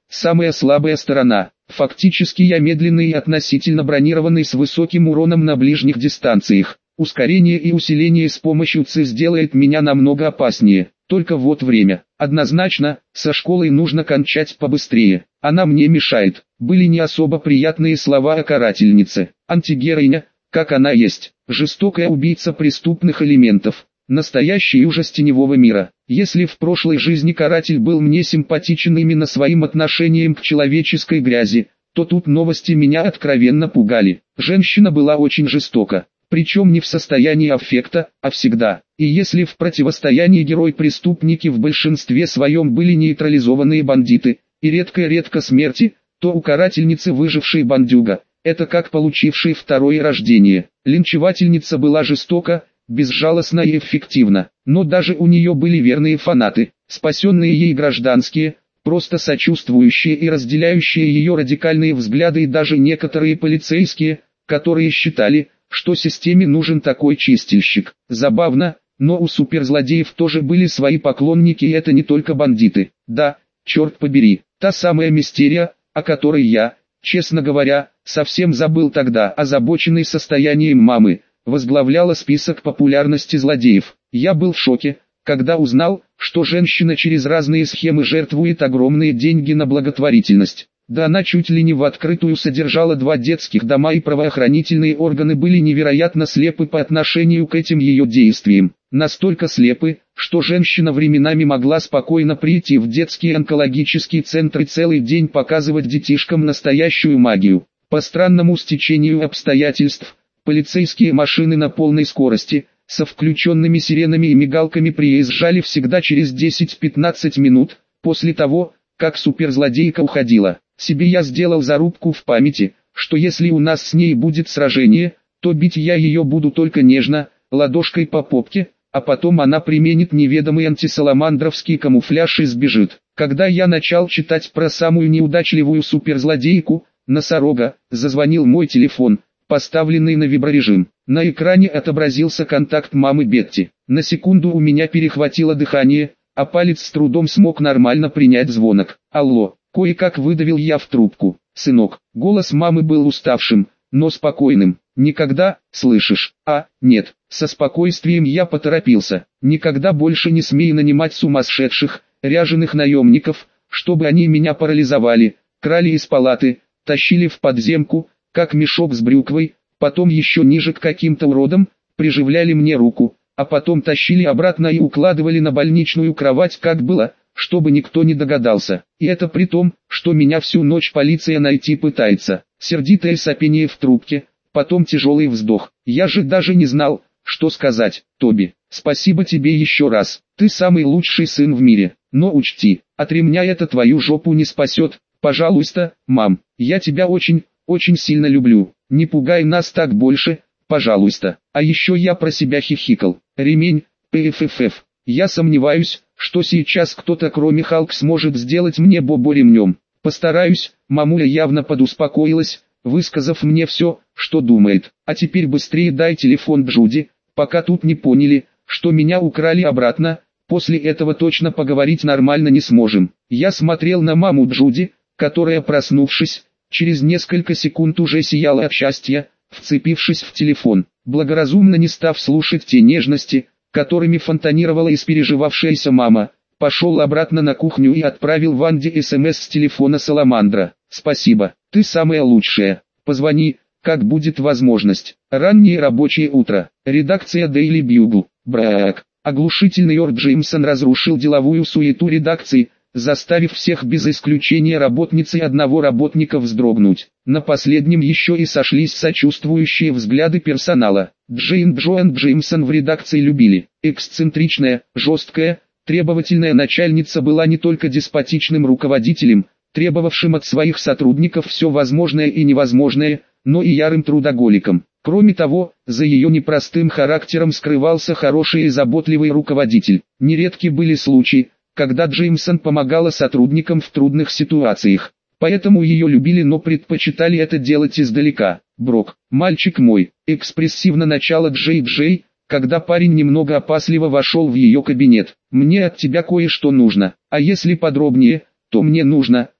самая слабая сторона. Фактически я медленный и относительно бронированный с высоким уроном на ближних дистанциях. Ускорение и усиление с помощью ЦИ сделает меня намного опаснее. Только вот время. Однозначно, со школой нужно кончать побыстрее. Она мне мешает. Были не особо приятные слова о карательнице. Антигероиня, как она есть. Жестокая убийца преступных элементов. Настоящий ужас теневого мира. Если в прошлой жизни каратель был мне симпатичен именно своим отношением к человеческой грязи, то тут новости меня откровенно пугали. Женщина была очень жестока. Причем не в состоянии аффекта, а всегда. И если в противостоянии герой-преступники в большинстве своем были нейтрализованные бандиты, и редко смерти, то у карательницы выживший бандюга, это как получивший второе рождение. Линчевательница была жестока, безжалостна и эффективна, но даже у нее были верные фанаты, спасенные ей гражданские, просто сочувствующие и разделяющие ее радикальные взгляды и даже некоторые полицейские, которые считали, что системе нужен такой чистильщик. Забавно, но у суперзлодеев тоже были свои поклонники, и это не только бандиты. Да, черт побери, та самая мистерия, о которой я, честно говоря, совсем забыл тогда, озабоченный состоянием мамы, возглавляла список популярности злодеев. Я был в шоке, когда узнал, что женщина через разные схемы жертвует огромные деньги на благотворительность. Да она чуть ли не в открытую содержала 2 детских дома, и правоохранительные органы были невероятно слепы по отношению к этим ее действиям. Настолько слепы, что женщина временами могла спокойно прийти в детский онкологический центр и целый день показывать детишкам настоящую магию. По странному стечению обстоятельств, полицейские машины на полной скорости, со включенными сиренами и мигалками приезжали всегда через 10-15 минут, после того, как суперзлодейка уходила. Себе я сделал зарубку в памяти, что если у нас с ней будет сражение, то бить я ее буду только нежно, ладошкой по попке, а потом она применит неведомый антисаламандровский камуфляж и сбежит. Когда я начал читать про самую неудачливую суперзлодейку, носорога, зазвонил мой телефон, поставленный на виброрежим. На экране отобразился контакт мамы Бетти. На секунду у меня перехватило дыхание, а палец с трудом смог нормально принять звонок. «Алло», кое-как выдавил я в трубку. «Сынок». Голос мамы был уставшим, но спокойным. «Никогда, слышишь?» Нет». Со спокойствием я поторопился. «Никогда больше не смей нанимать сумасшедших, ряженых наемников, чтобы они меня парализовали, крали из палаты, тащили в подземку, как мешок с брюквой, потом еще ниже к каким-то уродам, приживляли мне руку, а потом тащили обратно и укладывали на больничную кровать, как было, чтобы никто не догадался. И это при том, что меня всю ночь полиция найти пытается». Сердитое сопение в трубке, потом тяжелый вздох. «Я же даже не знал, что сказать. Тоби, спасибо тебе еще раз. Ты самый лучший сын в мире. Но учти, от ремня это твою жопу не спасет. Пожалуйста, мам, я тебя очень сильно люблю. Не пугай нас так больше, пожалуйста». А еще я про себя хихикал. Ремень, ПФФ. Я сомневаюсь, что сейчас кто-то кроме Халк сможет сделать мне бобо ремнем. Постараюсь. Мамуля явно подуспокоилась, высказав мне все, что думает. «А теперь быстрее дай телефон Джуди, пока тут не поняли, что меня украли обратно, после этого точно поговорить нормально не сможем». Я смотрел на маму Джуди, которая, проснувшись, через несколько секунд уже сияла от счастья, вцепившись в телефон. Благоразумно не став слушать те нежности, которыми фонтанировала испереживавшаяся мама, пошел обратно на кухню и отправил Ванде СМС с телефона Саламандра. «Спасибо, ты самая лучшая. Позвони, как будет возможность». Раннее рабочее утро. Редакция Daily Bugle. Брак. Оглушительный Орд Джеймсон разрушил деловую суету редакции, заставив всех без исключения работниц и одного работника вздрогнуть. На последнем еще и сошлись сочувствующие взгляды персонала. Джоан Джеймсон в редакции любили. Эксцентричная, жесткая, требовательная начальница была не только деспотичным руководителем, требовавшим от своих сотрудников все возможное и невозможное, но и ярым трудоголиком. Кроме того, за ее непростым характером скрывался хороший и заботливый руководитель. Нередки были случаи, когда Джеймсон помогала сотрудникам в трудных ситуациях. Поэтому ее любили, но предпочитали это делать издалека. Брок, мальчик мой, экспрессивно начало Джей, когда парень немного опасливо вошел в ее кабинет. «Мне от тебя кое-что нужно, а если подробнее, то мне нужно,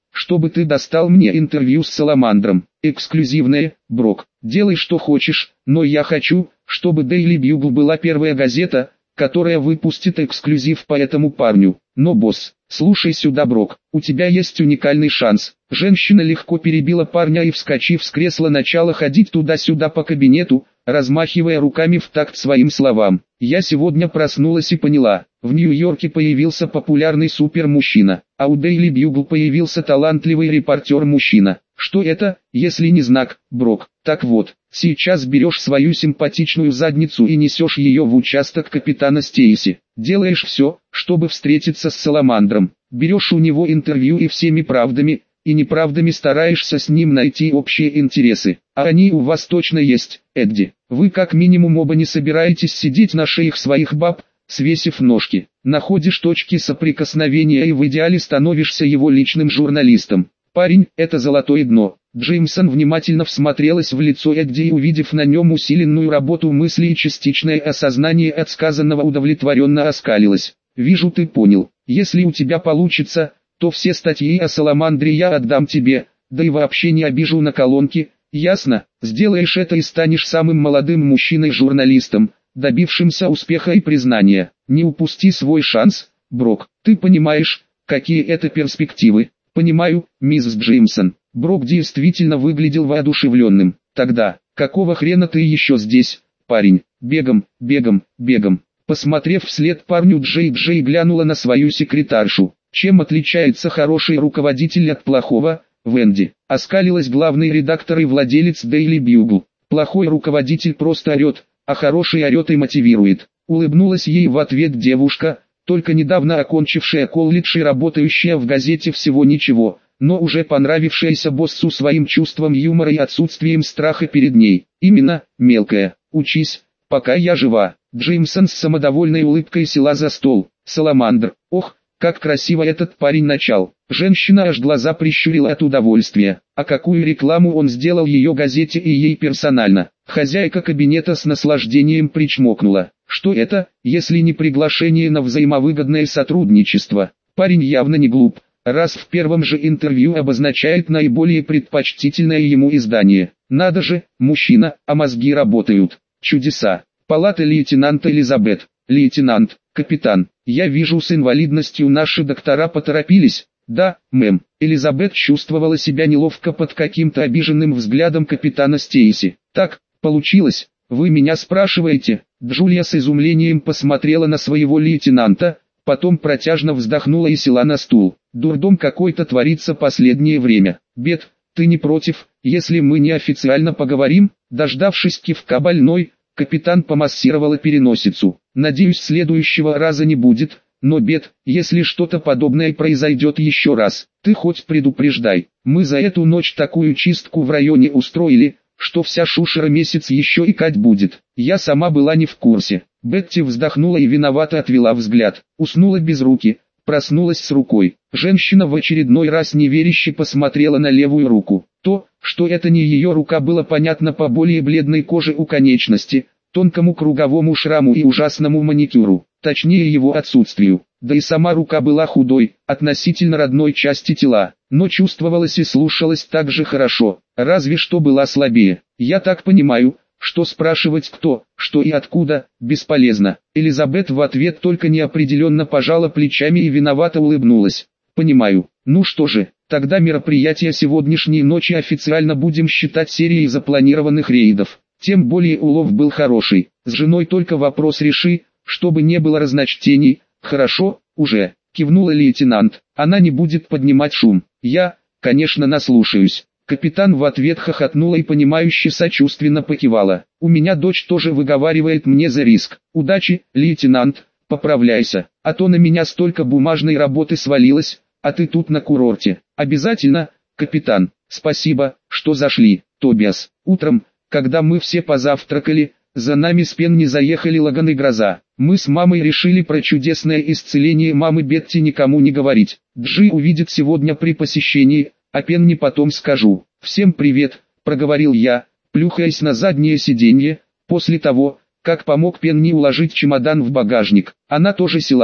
чтобы ты достал мне интервью с Саламандром. Эксклюзивное, Брок. Делай что хочешь, но я хочу, чтобы Daily Bugle была первая газета, которая выпустит эксклюзив по этому парню. Но босс, слушай сюда, Брок, у тебя есть уникальный шанс. Женщина легко перебила парня и, вскочив с кресла, начала ходить туда-сюда по кабинету, размахивая руками в такт своим словам. Я сегодня проснулась и поняла, в Нью-Йорке появился популярный супермужчина, а у Daily Bugle появился талантливый репортер-мужчина. Что это, если не знак, Брок? Так вот, сейчас берешь свою симпатичную задницу и несешь ее в участок капитана Стейси. Делаешь все, чтобы встретиться с Саламандром. Берешь у него интервью и всеми правдами и неправдами стараешься с ним найти общие интересы. А они у вас точно есть, Эдди. Вы как минимум оба не собираетесь сидеть на шеях своих баб, свесив ножки. Находишь точки соприкосновения и в идеале становишься его личным журналистом. Парень, это золотое дно. Джеймсон внимательно всмотрелась в лицо Эдди и, увидев на нем усиленную работу мысли и частичное осознание от сказанного, удовлетворенно оскалилась. «Вижу, ты понял. Если у тебя получится, то все статьи о Саламандре я отдам тебе, да и вообще не обижу на колонки, ясно? Сделаешь это и станешь самым молодым мужчиной-журналистом, добившимся успеха и признания. Не упусти свой шанс, Брок. Ты понимаешь, какие это перспективы?» «Понимаю, мисс Джеймсон». Брок действительно выглядел воодушевленным. «Тогда, какого хрена ты еще здесь, парень? Бегом, бегом, бегом». Посмотрев вслед парню, Джей глянула на свою секретаршу. «Чем отличается хороший руководитель от плохого, Венди?» Оскалилась главный редактор и владелец Daily Bugle. «Плохой руководитель просто орет, а хороший орет и мотивирует». Улыбнулась ей в ответ девушка, только недавно окончившая колледж и работающая в газете всего ничего, но уже понравившаяся боссу своим чувством юмора и отсутствием страха перед ней. «Именно, мелкая, учись, пока я жива». Джеймсон с самодовольной улыбкой села за стол. «Саламандр, ох, как красиво этот парень начал». Женщина аж глаза прищурила от удовольствия. А какую рекламу он сделал ее газете и ей персонально. Хозяйка кабинета с наслаждением причмокнула. Что это, если не приглашение на взаимовыгодное сотрудничество? Парень явно не глуп, раз в первом же интервью обозначает наиболее предпочтительное ему издание. Надо же, мужчина, а мозги работают. Чудеса. Палата лейтенанта Элизабет. «Лейтенант, капитан, я вижу, с инвалидностью наши доктора поторопились». «Да, мэм». Элизабет чувствовала себя неловко под каким-то обиженным взглядом капитана Стейси. «Так, получилось, вы меня спрашиваете?» Джулия с изумлением посмотрела на своего лейтенанта, потом протяжно вздохнула и села на стул. «Дурдом какой-то творится последнее время. Бет, ты не против, если мы неофициально поговорим?» Дождавшись кивка больной, капитан помассировала переносицу. «Надеюсь, следующего раза не будет, но, Бет, если что-то подобное произойдет еще раз, ты хоть предупреждай. Мы за эту ночь такую чистку в районе устроили, что вся шушера месяц еще икать будет. Я сама была не в курсе». Бетти вздохнула и виновато отвела взгляд. Уснула без руки, проснулась с рукой. Женщина в очередной раз неверяще посмотрела на левую руку. То, что это не ее рука, было понятно по более бледной коже у конечности, тонкому круговому шраму и ужасному маникюру, точнее его отсутствию. Да и сама рука была худой, относительно родной части тела, но чувствовалась и слушалась так же хорошо, разве что была слабее. «Я так понимаю, что спрашивать кто, что и откуда, бесполезно». Элизабет в ответ только неопределенно пожала плечами и виновато улыбнулась. «Понимаю. Ну что же, тогда мероприятие сегодняшней ночи официально будем считать серией запланированных рейдов. Тем более улов был хороший. С женой только вопрос реши, чтобы не было разночтений». «Хорошо, уже», — кивнула лейтенант. «Она не будет поднимать шум. Я, конечно, наслушаюсь». Капитан в ответ хохотнула и понимающе сочувственно покивала. «У меня дочь тоже выговаривает мне за риск. Удачи, лейтенант, поправляйся, а то на меня столько бумажной работы свалилось, а ты тут на курорте». «Обязательно, капитан, спасибо, что зашли, Тобиас». Утром, когда мы все позавтракали, за нами с Пенни заехали Лаган и Гроза. Мы с мамой решили про чудесное исцеление мамы Бетти никому не говорить. Джи увидит сегодня при посещении, а Пенни потом скажу. «Всем привет», — проговорил я, плюхаясь на заднее сиденье, после того, как помог Пенни уложить чемодан в багажник. Она тоже села,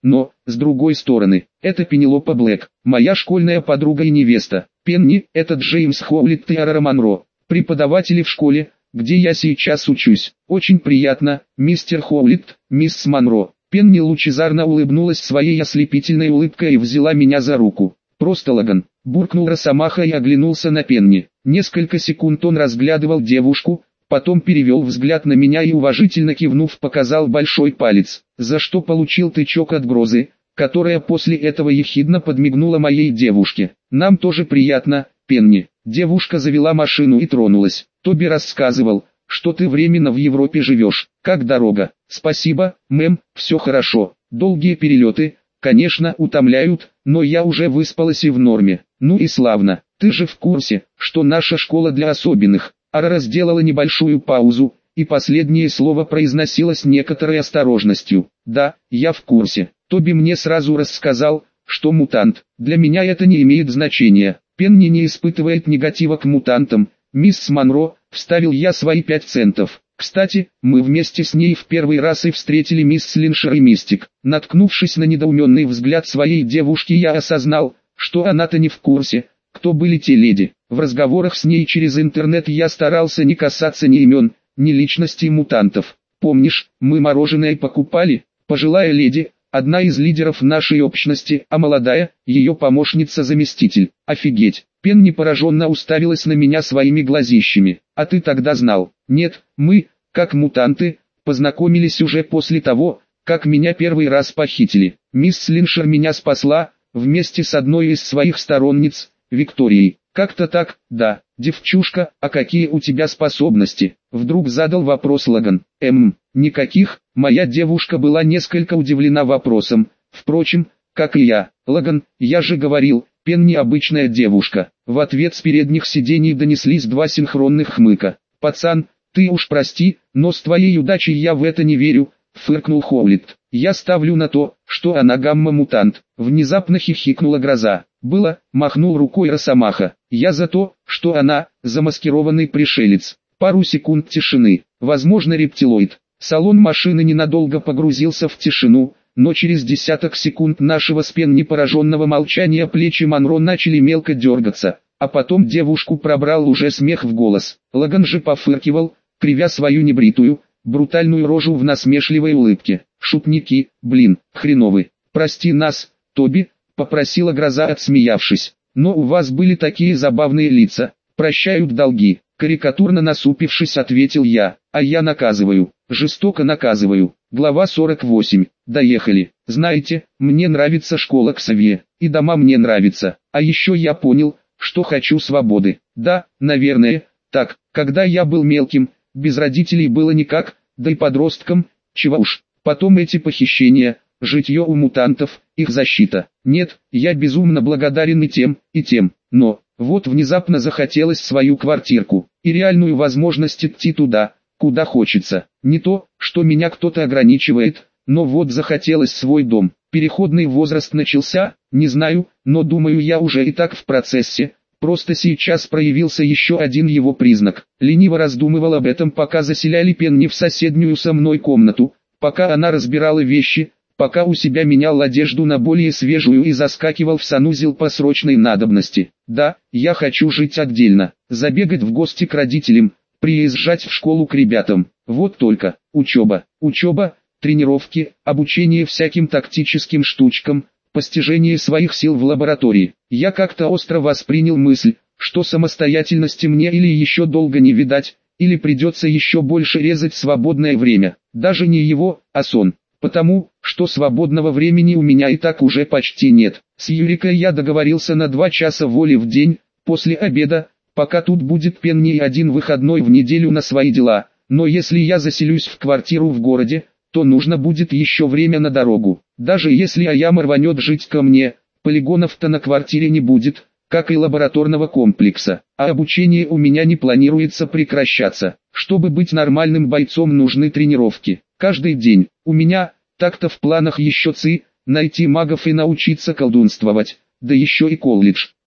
но, с другой стороны, это Пенелопа Блэк, моя школьная подруга и невеста. Пенни – это Джеймс Хоулитт и Арара Монро, преподаватели в школе, где я сейчас учусь. Очень приятно, мистер Хоулитт, мисс Монро. Пенни лучезарно улыбнулась своей ослепительной улыбкой и взяла меня за руку. «Просто Логан», – буркнул Росомаха и оглянулся на Пенни. Несколько секунд он разглядывал девушку, потом перевел взгляд на меня и уважительно кивнув показал большой палец, за что получил тычок от Грозы, которая после этого ехидно подмигнула моей девушке. «Нам тоже приятно, Пенни». Девушка завела машину и тронулась. «Тоби рассказывал, что ты временно в Европе живешь. Как дорога?» «Спасибо, мэм, все хорошо. Долгие перелеты, конечно, утомляют, но я уже выспалась и в норме». «Ну и славно. Ты же в курсе, что наша школа для особенных». Арара сделала небольшую паузу, и последнее слово произносило с некоторой осторожностью. «Да, я в курсе. Тоби мне сразу рассказал, что мутант. Для меня это не имеет значения. Пенни не испытывает негатива к мутантам. Мисс Монро», вставил я свои 5 центов. «Кстати, мы вместе с ней в первый раз и встретили мисс Слиншер и Мистик». Наткнувшись на недоуменный взгляд своей девушки, я осознал, что она-то не в курсе, кто были те леди. В разговорах с ней через интернет я старался не касаться ни имен, ни личностей мутантов. «Помнишь, мы мороженое покупали?» Пожилая леди, одна из лидеров нашей общности, а молодая, ее помощница-заместитель. «Офигеть!» Пенни пораженно уставилась на меня своими глазищами. «А ты тогда знал?» «Нет, мы, как мутанты, познакомились уже после того, как меня первый раз похитили. Мисс Слиншер меня спасла, вместе с одной из своих сторонниц, Викторией. Как-то так, да. Девчушка, а какие у тебя способности?» Вдруг задал вопрос Логан. Никаких». Моя девушка была несколько удивлена вопросом. Впрочем, как и я. «Логан, я же говорил, Пенни обычная девушка». В ответ с передних сидений донеслись 2 синхронных хмыка. «Пацан, ты уж прости, но с твоей удачей я в это не верю», фыркнул Хоулитт. «Я ставлю на то, что она гамма-мутант». Внезапно хихикнула Гроза. «Было», махнул рукой Росомаха. «Я за то, что она, замаскированный пришелец». Пару секунд тишины. Возможно, рептилоид. Салон машины ненадолго погрузился в тишину, но через десяток секунд нашего с Пенни пораженного молчания плечи Монро начали мелко дергаться, а потом девушку пробрал уже смех в голос. Логан же пофыркивал, кривя свою небритую, брутальную рожу в насмешливой улыбке. «Шутники, блин, хреновы. Прости нас, Тоби», попросила Гроза, отсмеявшись. «Но у вас были такие забавные лица. Прощают долги». Карикатурно насупившись, ответил я. «А я наказываю. Жестоко наказываю». Глава 48. Доехали. «Знаете, мне нравится школа Ксавье, и дома мне нравятся. А еще я понял, что хочу свободы. Да, наверное, так, когда я был мелким, без родителей было никак, да и подростком, чего уж. Потом эти похищения, житье у мутантов, их защита. Нет, я безумно благодарен и тем, но, вот внезапно захотелось свою квартирку, и реальную возможность идти туда, куда хочется. Не то, что меня кто-то ограничивает, но вот захотелось свой дом. Переходный возраст начался, не знаю, но думаю, я уже и так в процессе. Просто сейчас проявился еще один его признак. Лениво раздумывал об этом, пока заселяли Пенни в соседнюю со мной комнату, пока она разбирала вещи, пока у себя менял одежду на более свежую и заскакивал в санузел по срочной надобности. Да, я хочу жить отдельно, забегать в гости к родителям, приезжать в школу к ребятам. Вот только, учеба, тренировки, обучение всяким тактическим штучкам, постижение своих сил в лаборатории. Я как-то остро воспринял мысль, что самостоятельности мне или еще долго не видать, или придется еще больше резать свободное время. Даже не его, а сон. Потому, что свободного времени у меня и так уже почти нет. С Юрикой я договорился на 2 часа воли в день, после обеда, пока тут будет Пенни и 1 выходной в неделю на свои дела. Но если я заселюсь в квартиру в городе, то нужно будет еще время на дорогу. Даже если Аяма рванет жить ко мне, полигонов-то на квартире не будет, как и лабораторного комплекса. А обучение у меня не планируется прекращаться. Чтобы быть нормальным бойцом, нужны тренировки. Каждый день. У меня, так-то в планах еще найти магов и научиться колдунствовать, да еще и колледж.